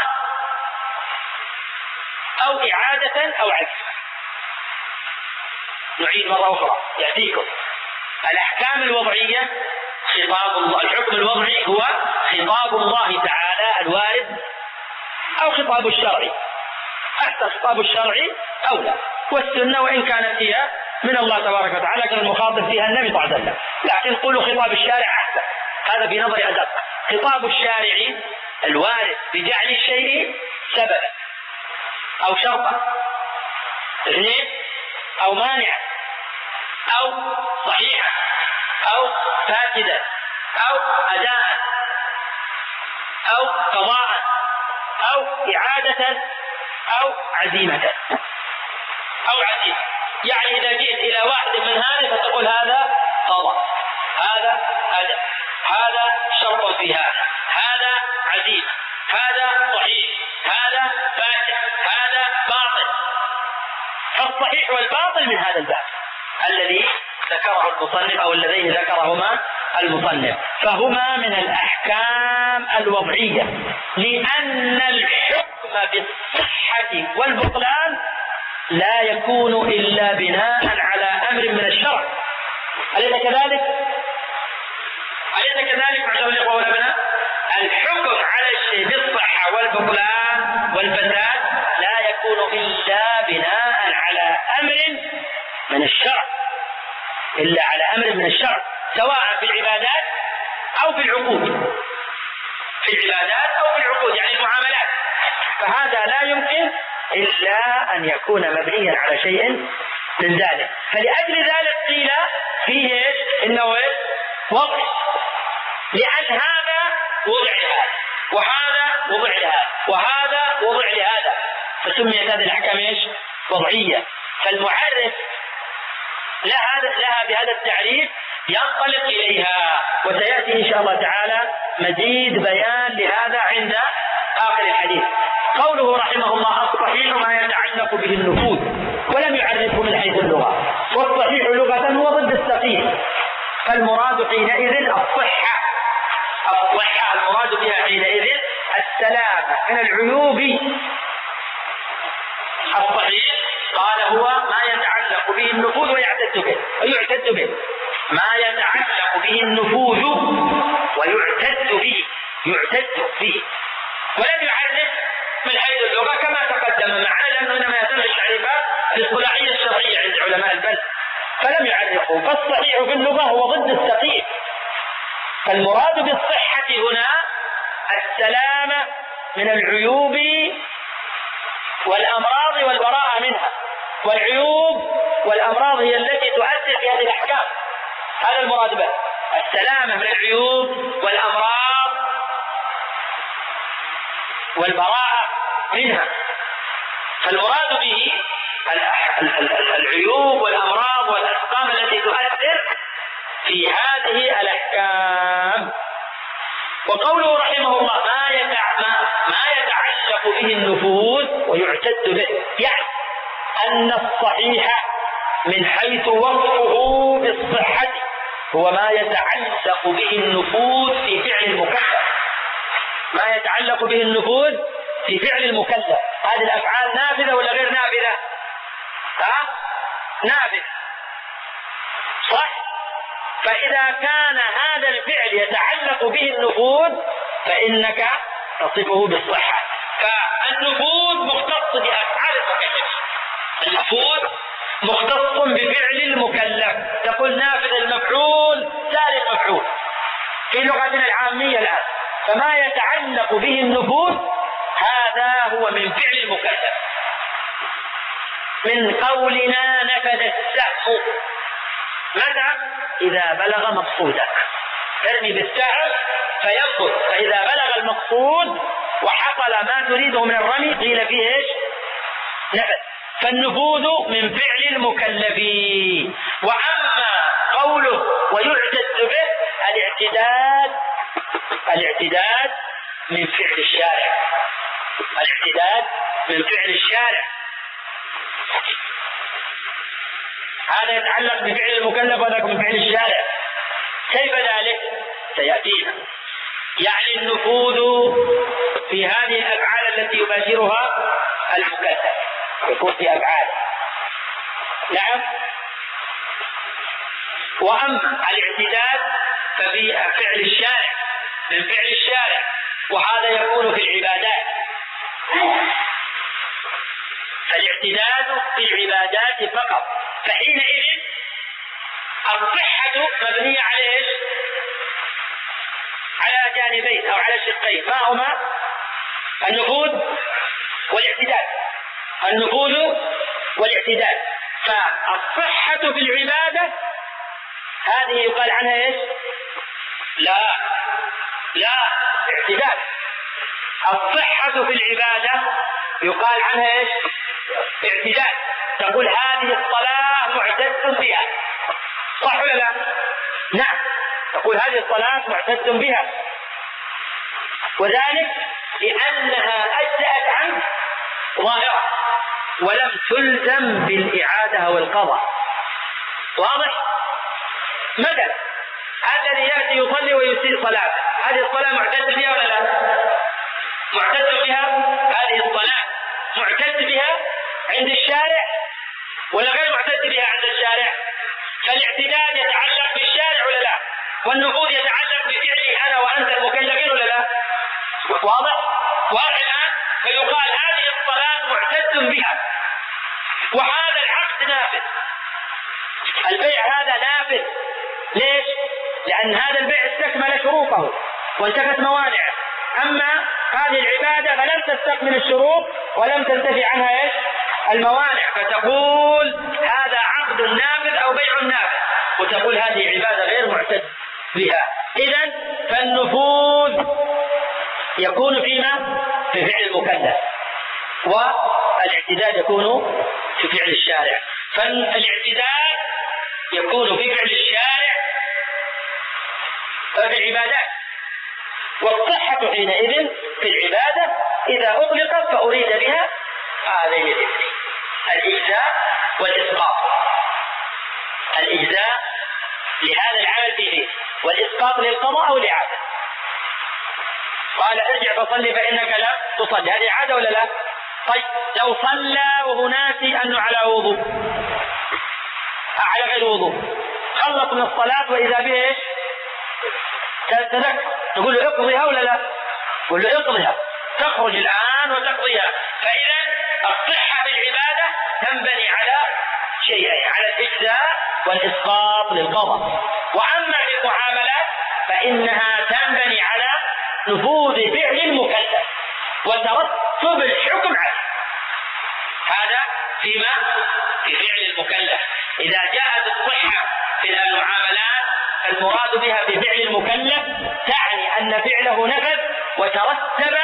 أو إعادة أو عدل. نعيد مرة أخرى يأتيكم الأحكام الوضعية. خطاب الله الحكم الوضعي هو خطاب الله تعالى الوارد أو خطاب الشرعي. أحسن خطاب الشرعي أولى، والسنة وإن كانت هي من الله تبارك وتعالى كان المخاطب فيها النبي صلى الله عليه وسلم، لكن قولوا خطاب الشارع أحسن، هذا في نظري أدق. خطاب الشارع الوارد بجعل الشيء سببا أو شرطا اثنين أو مانعا أو صحيحا أو فاسدا أو أداء أو قضاء أو إعادة أو عزيمة أو عزيمة. يعني إذا جئت إلى واحد من هذه فتقول هذا قضاء، هذا أداء، هذا شرط في هذا، هذا عزيمة، هذا صحيح، هذا فاسد، هذا باطل. فالصحيح والباطل من هذا الباب الذي ذكره المصنف أو اللذين ذكرهما المصنف، فهما من الأحكام الوضعية، لأن الحكم بالصحة والبطلان لا يكون إلا بناء على أمر من الشرع. أليس كذلك؟ أليس كذلك معشر الإخوة والأبناء؟ الحكم على الشيء بالصحة والبطلان والفساد لا يكون إلا بناء على أمر من الشرع، إلا على أمر من الشرع، سواء في العبادات أو في العقود، في العبادات أو في العقود يعني المعاملات. فهذا لا يمكن إلا أن يكون مبنيا على شيء من ذلك. فلأجل ذلك قيل فيه إيش؟ إنه إيش؟ وضع، لأن هذا وضع لهذا وهذا وضع لهذا وهذا وضع لهذا، فسميت هذه الأحكام إيش؟ وضعية. فالمعرف لها, لها بهذا التعريف ينطلق إليها، وسيأتي إن شاء الله تعالى مزيد بيان لهذا عند آخر الحديث. قوله رحمه الله الصحيح ما يتعلق به النفوذ، ولم يعرفه من حيث اللغة، والصحيح لغة هو ضد السقيم، فالمراد حينئذ الصحة والحاء المراد بها حينئذ السلامة من العيوب الصحيح. قال هو ما يتعلق به النفوذ ويعتد به ويعتد به، ما يتعلق به النفوذ ويعتد به، يعتد به. ولم يعرف من حيث اللغة كما تقدم معنا، لأنه إنما يتم التعريفات الاصطلاحية الشرعية عند علماء البلد، فلم يعرفوا. فالصحيح في اللغة هو ضد السقيم، فالمراد بالصحة هنا السلامة من العيوب والأمراض والبراءة منها. والعيوب والأمراض هي التي تؤثر في هذه الأحكام، هذا المراد به، السلامة من العيوب والأمراض والبراءة منها. فالمراد به العيوب والأمراض والأسقام التي تؤثر في هذه الأحكام. وقوله رحمه الله ما يتعلق به النفوذ ويعتد به، يعني أن الصحيح من حيث وصفه بالصحة هو ما يتعلق به النفوذ في فعل المكلف، ما يتعلق به النفوذ في فعل المكلف. هذه الأفعال نافذة ولا غير نافذة؟ ها؟ نافذة، صح؟ فإذا كان هذا الفعل يتعلق به النفوذ فإنك تصفه بالصحة. فالنفوذ مختص بأفعال المكلفين، النفوذ مختص بفعل المكلف. تقول نافذ المفعول تالي المفعول في لغتنا العامية الآن. فما يتعلق به النفوذ هذا هو من فعل المكلف، من قولنا نفذ السهم متى؟ إذا بلغ مقصودك، ترمي بالسهم فينفذ، فإذا بلغ المقصود وحصل ما تريده من الرمي قيل فيه ايش؟ نفذ. فالنفوذ من فعل المكلفين. وأما قوله ويعتد به الاعتداد، الاعتداد من فعل الشارع، الاعتداد من فعل الشارع، هذا يتعلق بفعل المكلف وذاك من فعل الشارع. كيف ذلك؟ سيأتينا. يعني النفوذ في هذه الأفعال التي يباشرها المكلف يكون في أفعاله، نعم. وأما الاعتداد ففي فعل الشارع، من فعل الشارع، وهذا يكون في العبادات. فالاعتداد في العبادات فقط. فحينئذ الصحة مبنية على ايش؟ على جانبين أو على شقين، ما هما؟ النفوذ والاعتداد، النفوذ والاعتداد. فالصحة في العبادة هذه يقال عنها ايش؟ لا لا اعتداد. الصحة في العبادة يقال عنها ايش؟ اعتداد. تقول هذه الصلاة معتد بها، صح ولا لا؟ نعم، تقول هذه الصلاة معتد بها، وذلك لأنها أجزأت عنك ظاهرة ولم تلزم بالإعادة والقضاء. واضح؟ مثلا الذي يأتي يصلي ويسيء صلاة، هذه الصلاة معتد بها ولا لا؟ معتد بها. هذه الصلاة معتد بها عند الشارع ولا غير معتد بها عند الشارع؟ فالاعتداد يتعلق بالشارع ولا لا؟ والنفوذ يتعلق بفعلي أنا وأنت المكلفين ولا لا؟ واضح؟ واضح الآن؟ فيقال هذه الصلاة معتد بها، وهذا العقد نافذ، البيع هذا نافذ. ليش؟ لأن هذا البيع استكمل شروطه وانتفت موانعه. أما هذه العبادة فلم تستكمل الشروط ولم تنتفي عنها ايش؟ الموانع، فتقول هذا عقد نافذ أو بيع نافذ، وتقول هذه عبادة غير معتد بها. إذن فالنفوذ يكون فيما؟ في فعل المكلف، والاعتداد يكون في فعل الشارع. فالاعتداد يكون في فعل الشارع ففي العبادات، والصحة حينئذ في العبادة إذا أطلقت فأريد بها هذين الاثنين، الإجزاء والإسقاط. الإجزاء لهذا العمل فيه، والإسقاط للقضاء أو الإعادة. قال ارجع فصلي فإنك لم تصلي، هذه عادة ولا لا؟ طيب لو صلى وهو ناسي أنه على وضوء، على غير وضوء، خلص من الصلاة وإذا به إيش؟ تذكر، تقول له اقضيها ولا لا؟ تقول له اقضيها، تخرج الآن وتقضيها. فإذا الصحة في العبادة تنبني على شيئين، على الإجزاء والإسقاط للقضاء. وأما في المعاملات فإنها تنبني على نفوذ فعل المكلف وترتب الحكم عليه. هذا فيما في فعل المكلف. إذا جاءت الصحة في المعاملات المراد بها بفعل المكلف تعني أن فعله نفذ وترتب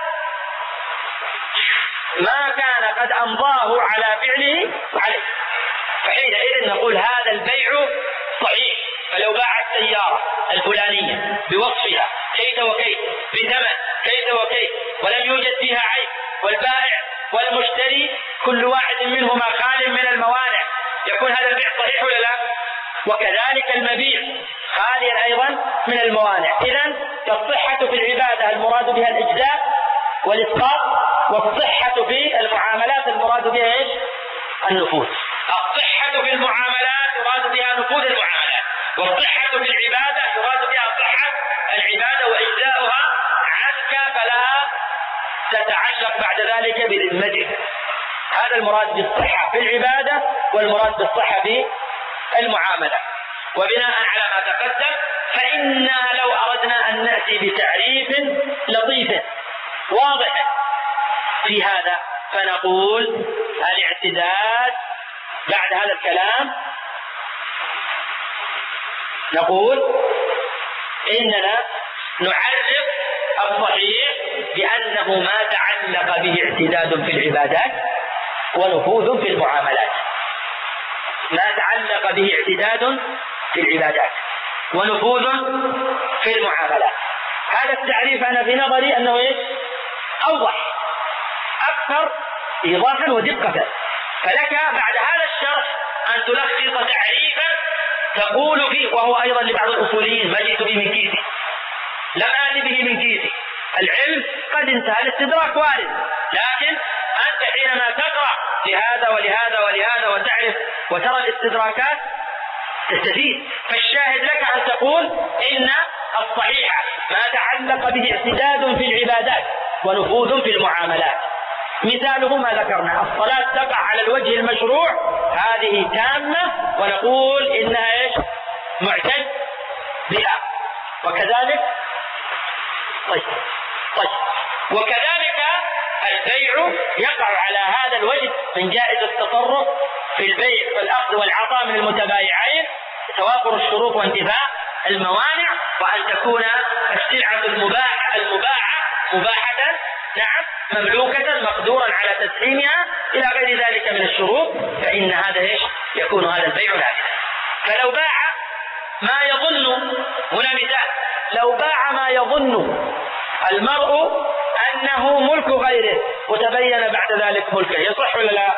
ما كان قد أمضاه على فعله عليه، فحينئذ نقول هذا البيع صحيح. فلو باع السيارة الفلانية بوصفها كيف وكيف بثمن كيف وكيف ولم يوجد فيها عيب، والبائع والمشتري كل واحد منهما خال من الموانع، يكون هذا البيع صحيح ولا لا؟ وكذلك المبيع خاليا أيضا من الموانع. إذن الصحة في العبادة المراد بها الإجزاء والإسقاط، والصحة في المعاملات المراد بها إيش؟ النفوذ. الصحة في المعاملات يراد بها نفوذ المعاملات، والصحة في العبادة يراد بها صحة العبادة وإجزاؤها عنك فلا تتعلق بعد ذلك بذمتك. هذا المراد بالصحة في العبادة والمراد بالصحة في المعاملة. وبناء على ما تقدم فإنا لو أردنا أن نأتي بتعريف لطيف واضح في هذا فنقول الاعتداد بعد هذا الكلام، نقول إننا نعرف الصحيح بأنه ما تعلق به اعتداد في العبادات ونفوذ في المعاملات. ما تعلق به اعتداد في العبادات ونفوذ في المعاملات. هذا التعريف أنا في نظري أنه إيش؟ أوضح أكثر إيضاحا ودقة. فلك بعد هذا الشرح أن تلخص تعريفا تقول فيه، وهو أيضا لبعض الأصوليين ما جئت به من كيسي، لم آتي به من كيسي، العلم قد انتهى، الاستدراك وارد، لكن أنت حينما تقرأ لهذا ولهذا ولهذا وتعرف وترى الاستدراكات تستفيد. فالشاهد لك أن تقول إن الصحيح ما تعلق به اعتداد في العبادات ونفوذ في المعاملات. مثاله ما ذكرنا، الصلاة تقع على الوجه المشروع هذه تامة ونقول إنها إيش؟ معتد بها. وكذلك طيب طيب وكذلك البيع يقع على هذا الوجه من جائز التصرف في البيع والأخذ والعطاء من المتبايعين، توافر الشروط وانتفاء الموانع، وأن تكون السلعة المباحة المباحة مباحة نعم مملوكة مقدورا على تسليمها إلى غير ذلك من الشروط، فإن هذا إيش؟ يكون هذا البيع نافذا. فلو باع ما يظن، هنا مثال، لو باع ما يظن المرء أنه ملك غيره وتبين بعد ذلك ملكه، يصح ولا لا؟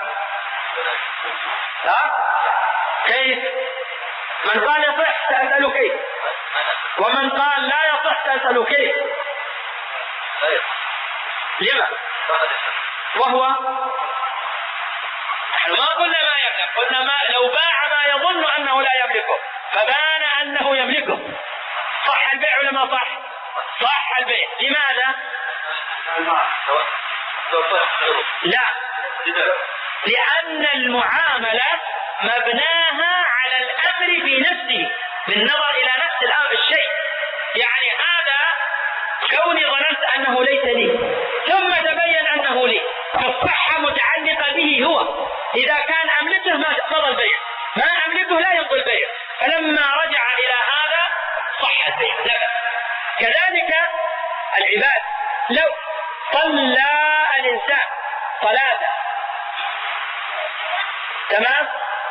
ها؟ كيف؟ من قال يصح سأسأل كيف، ومن قال لا يصح سأسأل كيف. لما؟ وهو نحن ما قلنا ما يملك، قلنا ما لو باع ما يظن أنه لا يملكه فبان أنه يملكه، صح البيع ولا ما صح؟ صح البيع. لماذا؟ لا، لأن المعاملة مبناها على الأمر في نفسه بالنظر إلى نفس الأمر الشيء. يعني هذا كوني ظننت أنه ليس لي ثم تبين أنه لي، فالصحة متعلقة به هو. إذا كان أملكه ما مضى البيع، ما أملكه لا يمضي البيع. فلما رجع إلى هذا صح البيع. كذلك العباد، لو صلى الإنسان صلاة تمام،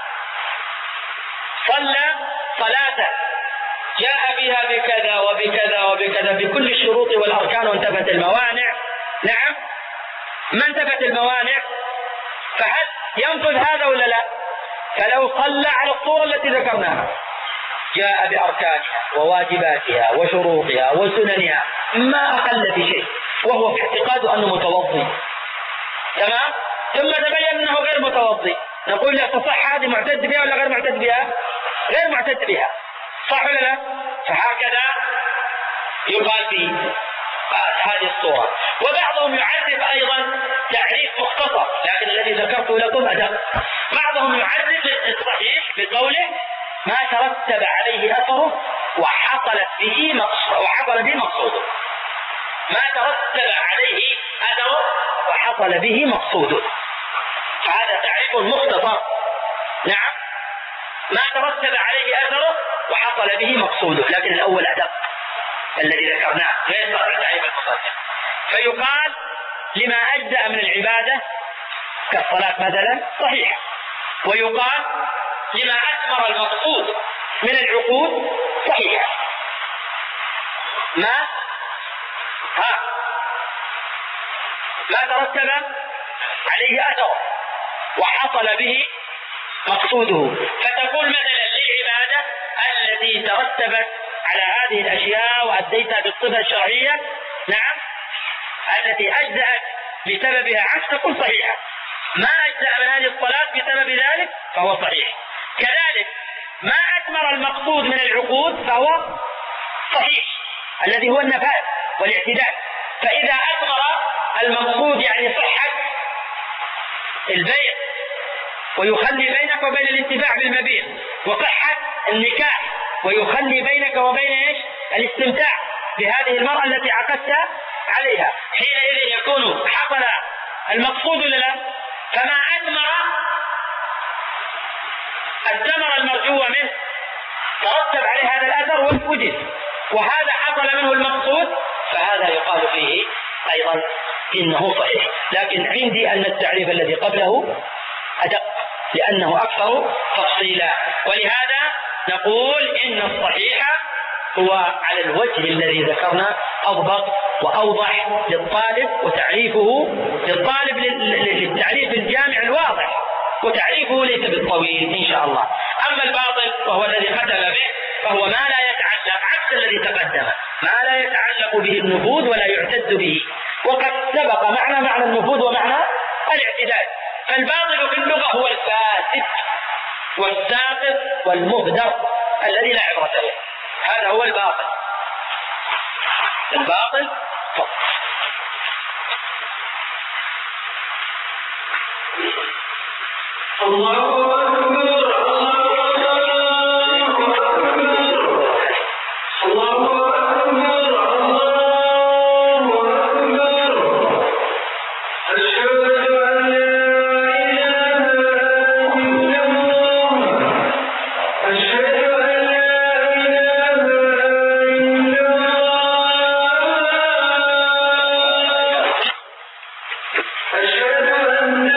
صلى صلاة جاء بها بكذا وبكذا وبكذا بكل الشروط والأركان وانتفت الموانع، نعم ما انتفت الموانع، فهل ينفذ هذا ولا لا؟ فلو صلى على الصورة التي ذكرناها جاء بأركانها وواجباتها وشروطها وسننها ما أقل في شيء، وهو في اعتقاده أنه متوضي، تمام؟ ثم تبين أنه غير متوضي، نقول له تصح هذه معتد بها ولا غير معتد بها؟ غير معتد بها، صح ولا لا؟ فهكذا يقال في هذه الصورة. وبعضهم يعرف أيضا تعريف مختصر، لكن الذي ذكرته لكم أدق. بعضهم يعرف الصحيح بقوله ما ترتب عليه أثره وحصلت به مقصود وحصل به مقصوده. ما ترتب عليه أثره وحصل به مقصوده، فهذا تعريف مختصر. نعم، ما ترتب عليه أثره وحصل به مقصوده، لكن الأول أدق الذي ذكرناه غير تعريف المصنف. فيقال لما أجزأ من العبادة كالصلاة مثلا صحيح، ويقال لما أثمر المقصود من العقود صحيح. ما ها ما ترتب عليه أثر وحصل به مقصوده، فتقول مثلا للعبادة التي ترتبت على هذه الأشياء وأديتها بالصفة الشرعية، نعم، التي أجزأت بسببها عنك تقول صحيحة. ما أجزأ من هذه الصلاة بسبب ذلك فهو صحيح. كذلك ما أثمر المقصود من العقود فهو صحيح، الذي هو النفاذ والاعتدال. فإذا أثمر المقصود يعني صحة البيع ويخلي بينك وبين الانتفاع بالمبيع، وصحة النكاح ويخلي بينك وبين ايش؟ الاستمتاع بهذه المرأة التي عقدت عليها، حينئذ يكون حصل المقصود ولا لا؟ فما أثمر الثمر المرجو منه ترتب عليه هذا الأثر ووجد، وهذا حصل منه المقصود، فهذا يقال فيه أيضا إنه صحيح. لكن عندي أن التعريف الذي قبله أدق لأنه أكثر تفصيلا، ولهذا نقول إن الصحيح هو على الوجه الذي ذكرنا أضبط وأوضح للطالب، وتعريفه للطالب للتعريف الجامع الواضح، وتعريفه ليس بالطويل إن شاء الله. أما الباطل وهو الذي ختم به فهو ما لا يتعلق، عكس الذي تقدم، ما لا يتعلق به النفوذ ولا يعتد به، وقد سبق معنى معنى النفوذ ومعنى الاعتداد. فالباطل في اللغة هو الفاسد والساقط والمهدر الذي لا عبرة به، هذا هو الباطل. الباطل الله أكبر الله أكبر الله أكبر أشهد أن لا إله إلا الله أشهد أن لا إله إلا الله أشهد أن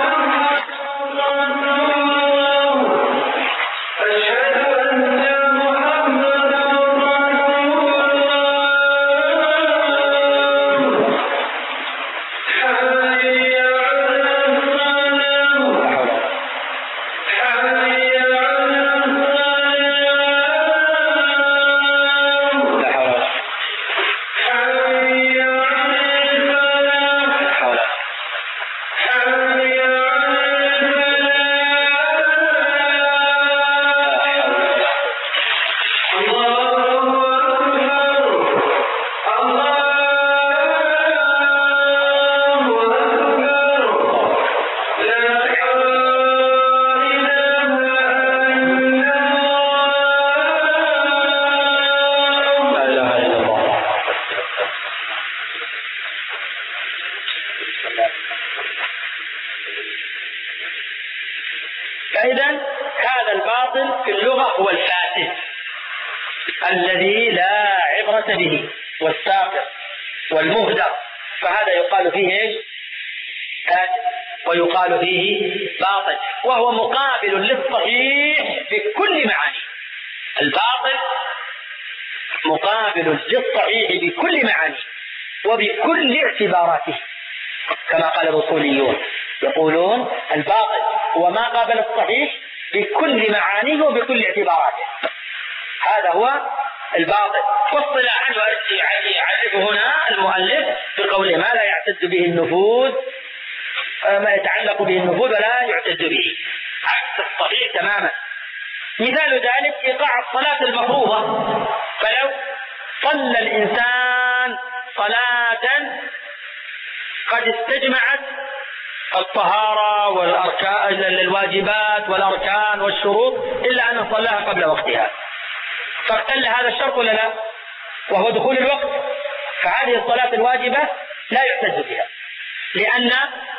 فإذا هذا الباطل في اللغة هو الفاسد الذي لا عبرة به والساقط والمهدر، فهذا يقال فيه ايش؟ فاسد، ويقال فيه باطل، وهو مقابل للصحيح بكل معانيه. الباطل مقابل للصحيح بكل معانيه وبكل اعتباراته، كما قال الأصوليون يقولون الباطل هو ما قابل الصحيح بكل معانيه وبكل اعتباراته. هذا هو الباطل. واصطلاحا يعرفه هنا المؤلف بقوله ما لا يعتد به النفوذ، ما يتعلق به النفوذ ولا يعتد به، عكس الصحيح تماما. مثال ذلك إيقاع الصلاة المفروضة، فلو صلى الإنسان صلاة قد استجمعت الطهارة والأركان الواجبات والأركان والشروط إلا أن صلاها قبل وقتها، فاختل هذا الشرط ولا لا؟ وهو دخول الوقت، فهذه الصلاة الواجبة لا يعتد بها لأن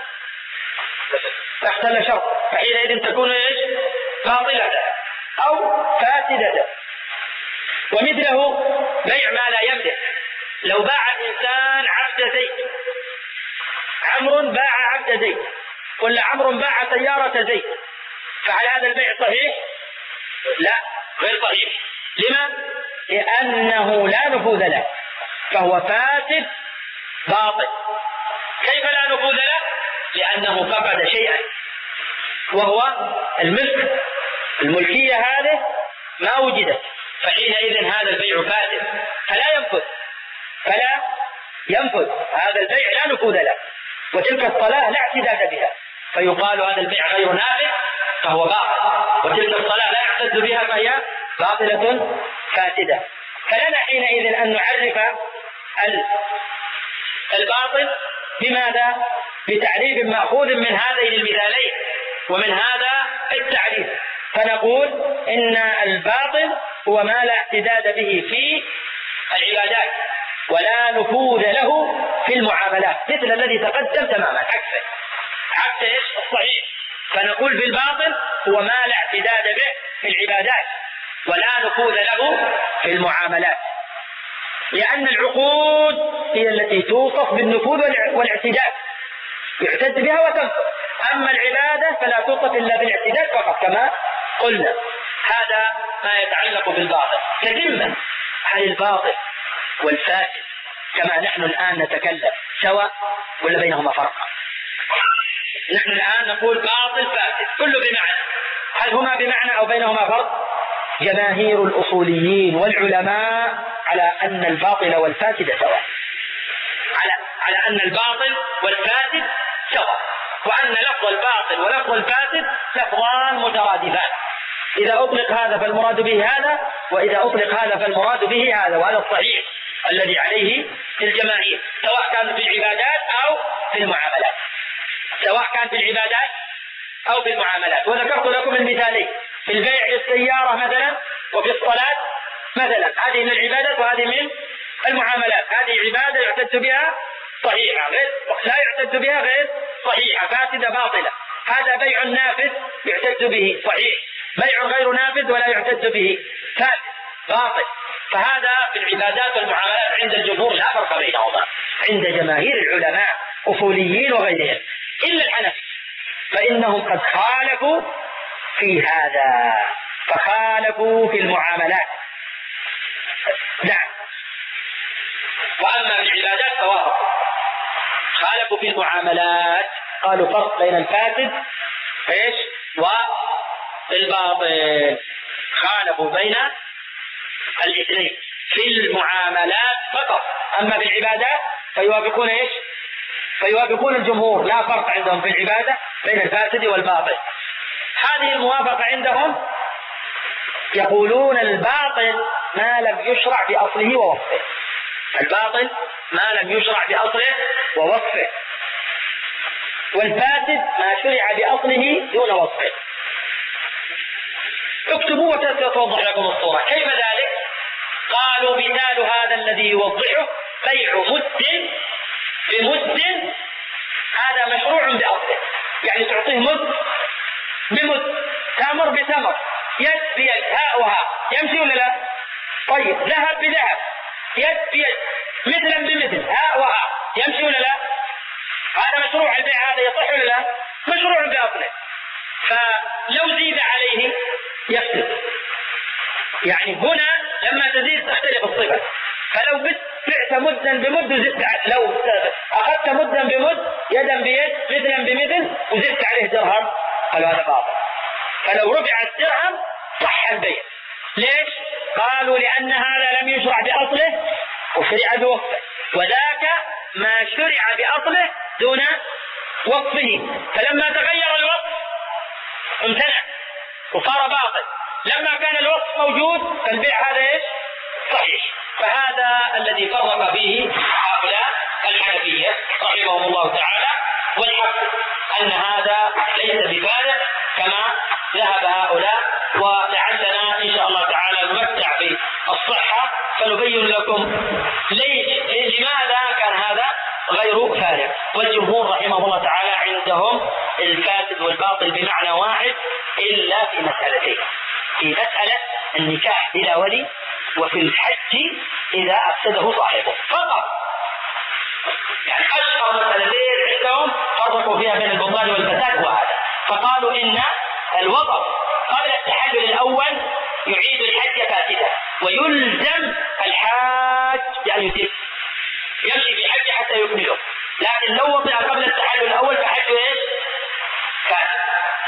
اختل شرط، فحينئذ تكون ايش؟ باطلة أو فاسدة. ومثله بيع ما لا يملك، لو باع الإنسان عبد زيد، عمرو باع عبد زيد ولا عمرو باع سيارة زيد، فهل هذا البيع صحيح؟ لا، غير صحيح. لما؟ لأنه لا نفوذ له، فهو فاسد باطل. كيف لا نفوذ له؟ لأنه فقد شيئا وهو الملك، الملكية هذه ما وجدت، فحينئذ هذا البيع فاسد فلا ينفذ، فلا ينفذ هذا البيع لا نفوذ له. وتلك الصلاة لا اعتداد بها، فيقال هذا البيع غير نافذ فهو باطل، وتلك الصلاة لا يعتد بها فهي باطلة فاسدة. فلنا حينئذ أن نعرف الباطل بماذا؟ بتعريف مأخوذ من هذين المثالين ومن هذا التعريف، فنقول إن الباطل هو ما لا اعتداد به في العبادات ولا نفوذ له في المعاملات، مثل الذي تقدم تماما، عكسه عكس ايش؟ الصحيح. فنقول بالباطل هو ما لا اعتداد به في العبادات ولا نفوذ له في المعاملات، لأن العقود هي التي توصف بالنفوذ والاعتداد، يعتد بها وتنفذ. أما العبادة فلا توصف إلا بالاعتداد فقط كما قلنا. هذا ما يتعلق بالباطل. تتمة، هل الباطل والفاسد كما نحن الآن نتكلم سواء ولا بينهما فرق؟ نحن الآن نقول باطل فاسد كله بمعنى، هل هما بمعنى أو بينهما فرق؟ جماهير الأصوليين والعلماء على أن الباطل والفاسد سواء، على على أن الباطل والفاسد سواء، وأن لفظ الباطل ولفظ الفاسد لفظان مترادفان، إذا أطلق هذا فالمراد به هذا، وإذا أطلق هذا فالمراد به هذا، وهذا الصحيح الذي عليه الجماهير، سواء كان في العبادات أو في المعاملات، سواء كان في العبادات أو في المعاملات. وذكرت لكم المثالين في البيع للسيارة مثلا وفي الصلاة مثلا، هذه من العبادات وهذه من المعاملات. هذه عبادة يعتد بها صحيحة، غير لا يعتد بها غير صحيحة فاسدة باطلة. هذا بيع نافذ يعتد به صحيح، بيع غير نافذ ولا يعتد به فاسد باطل. فهذا في العبادات والمعاملات عند الجمهور لا فرق بينهما، عند جماهير العلماء أصوليين وغيرهم، إلا الحنفي فإنهم قد خالفوا في هذا، فخالفوا في المعاملات. نعم. وأما في العبادات فوافقوا، خالفوا في المعاملات، قالوا فرق بين الفاسد ايش والباطل، خالفوا بين الاثنين في المعاملات فقط. أما في العبادات فيوافقون ايش؟ فيوافقون الجمهور، لا فرق عندهم في العبادة بين الفاسد والباطل. هذه الموافقة عندهم يقولون الباطل ما لم يشرع بأصله ووصفه، الباطل ما لم يشرع بأصله ووصفه، والفاسد ما شرع بأصله دون وصفه. اكتبوا وتوضح لكم الصورة. كيف ذلك؟ قالوا مثال هذا الذي يوضحه بيع مد بمد، هذا مشروع بأصله، يعني تعطيه مد بمد، تمر بتمر، يد بيد، هاء وهاء، يمشي ولا لا؟ طيب ذهب بذهب، يد بيد، مثلا بمثل، هاء وهاء، يمشي ولا لا؟ هذا مشروع، البيع هذا يصح ولا لا؟ مشروع بأصله. فلو زيد عليه يفسد، يعني هنا لما تزيد تختلف الصفة. فلو بعت مدا بمد وزدت، لو أخذت مدا بمد، يدا بيد، مثلا بمثل، وزدت عليه درهم، قالوا هذا باطل. فلو رفع الدرهم صح البيع. ليش؟ قالوا لأن هذا لم يشرع بأصله وشرع بوصفه، وذاك ما شرع بأصله دون وصفه، فلما تغير الوصف امتنع وصار باطل، لما كان الوصف موجود فالبيع هذا ايش؟ صحيح. فهذا الذي فرق فيه هؤلاء الحنفية رحمهم الله تعالى، والحق أن هذا ليس بفارق كما ذهب هؤلاء، ولعلنا إن شاء الله تعالى نمتع بالصحة فنبين لكم ليش لماذا كان هذا غير فارق. والجمهور رحمه الله تعالى عندهم الفاسد والباطل بمعنى واحد إلا في مسألتين: في مسألة النكاح بلا ولي، وفي الحج إذا أفسده صاحبه فقط. يعني أشهر مسألتين عندهم فرقوا فيها بين البطلان والفساد وهذا، فقالوا إن الوضع قبل التحلل الأول يعيد الحج فاسدا، ويلزم الحاج بأن يتم يمشي في حج حتى يكمله، لكن لو وضع قبل التحلل الأول فحجه إيش؟ فاسد.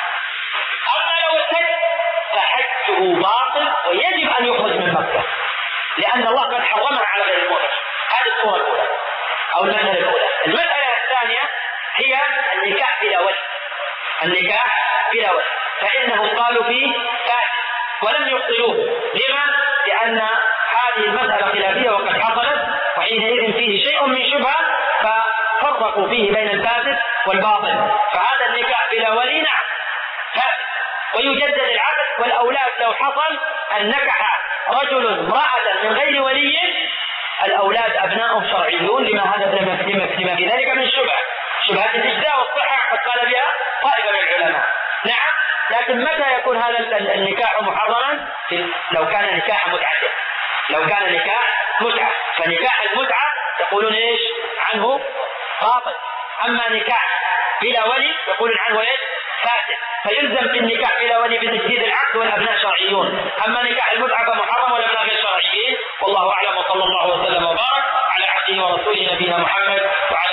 أما لو ارتد فحجه باطل ويجب أن يخرج من مكة، لأن الله قد حرمها على غير المؤمن. هذه الصورة الأولى أو المسألة الأولى. المسألة الثانية هي النكاح بلا ولي. النكاح بلا ولي فإنهم قالوا فيه فاسد ولم يبطلوه. لما؟ لأن هذه المسألة خلافية وقد حصلت، وحينئذ فيه شيء من شبهة ففرقوا فيه بين الفاسد والباطل. فهذا النكاح بلا ولي نعم فاسد ويجدد العقد، والأولاد لو حصل أن نكح رجل امرأة من غير ولي الأولاد أبناء شرعيون، لما هذا لما في ذلك من شبهة شبهة الإجزاء والصحة قد قال بها طائفة من العلماء. نعم، لكن متى يكون هذا النكاح محرما؟ لو كان نكاح متعة. لو كان نكاح متعة فنكاح المتعة يقولون ايش عنه؟ باطل. أما نكاح بلا ولي يقولون عنه ايش؟ فاسد. فيلزم في النكاح بلا ولي بتجديد العقد والأبناء شرعيون. أما نكاح المتعة فمحرم والأبناء غير شرعيين. والله أعلم، وصلى الله وسلم وبارك على عبده ورسوله نبينا محمد وعلى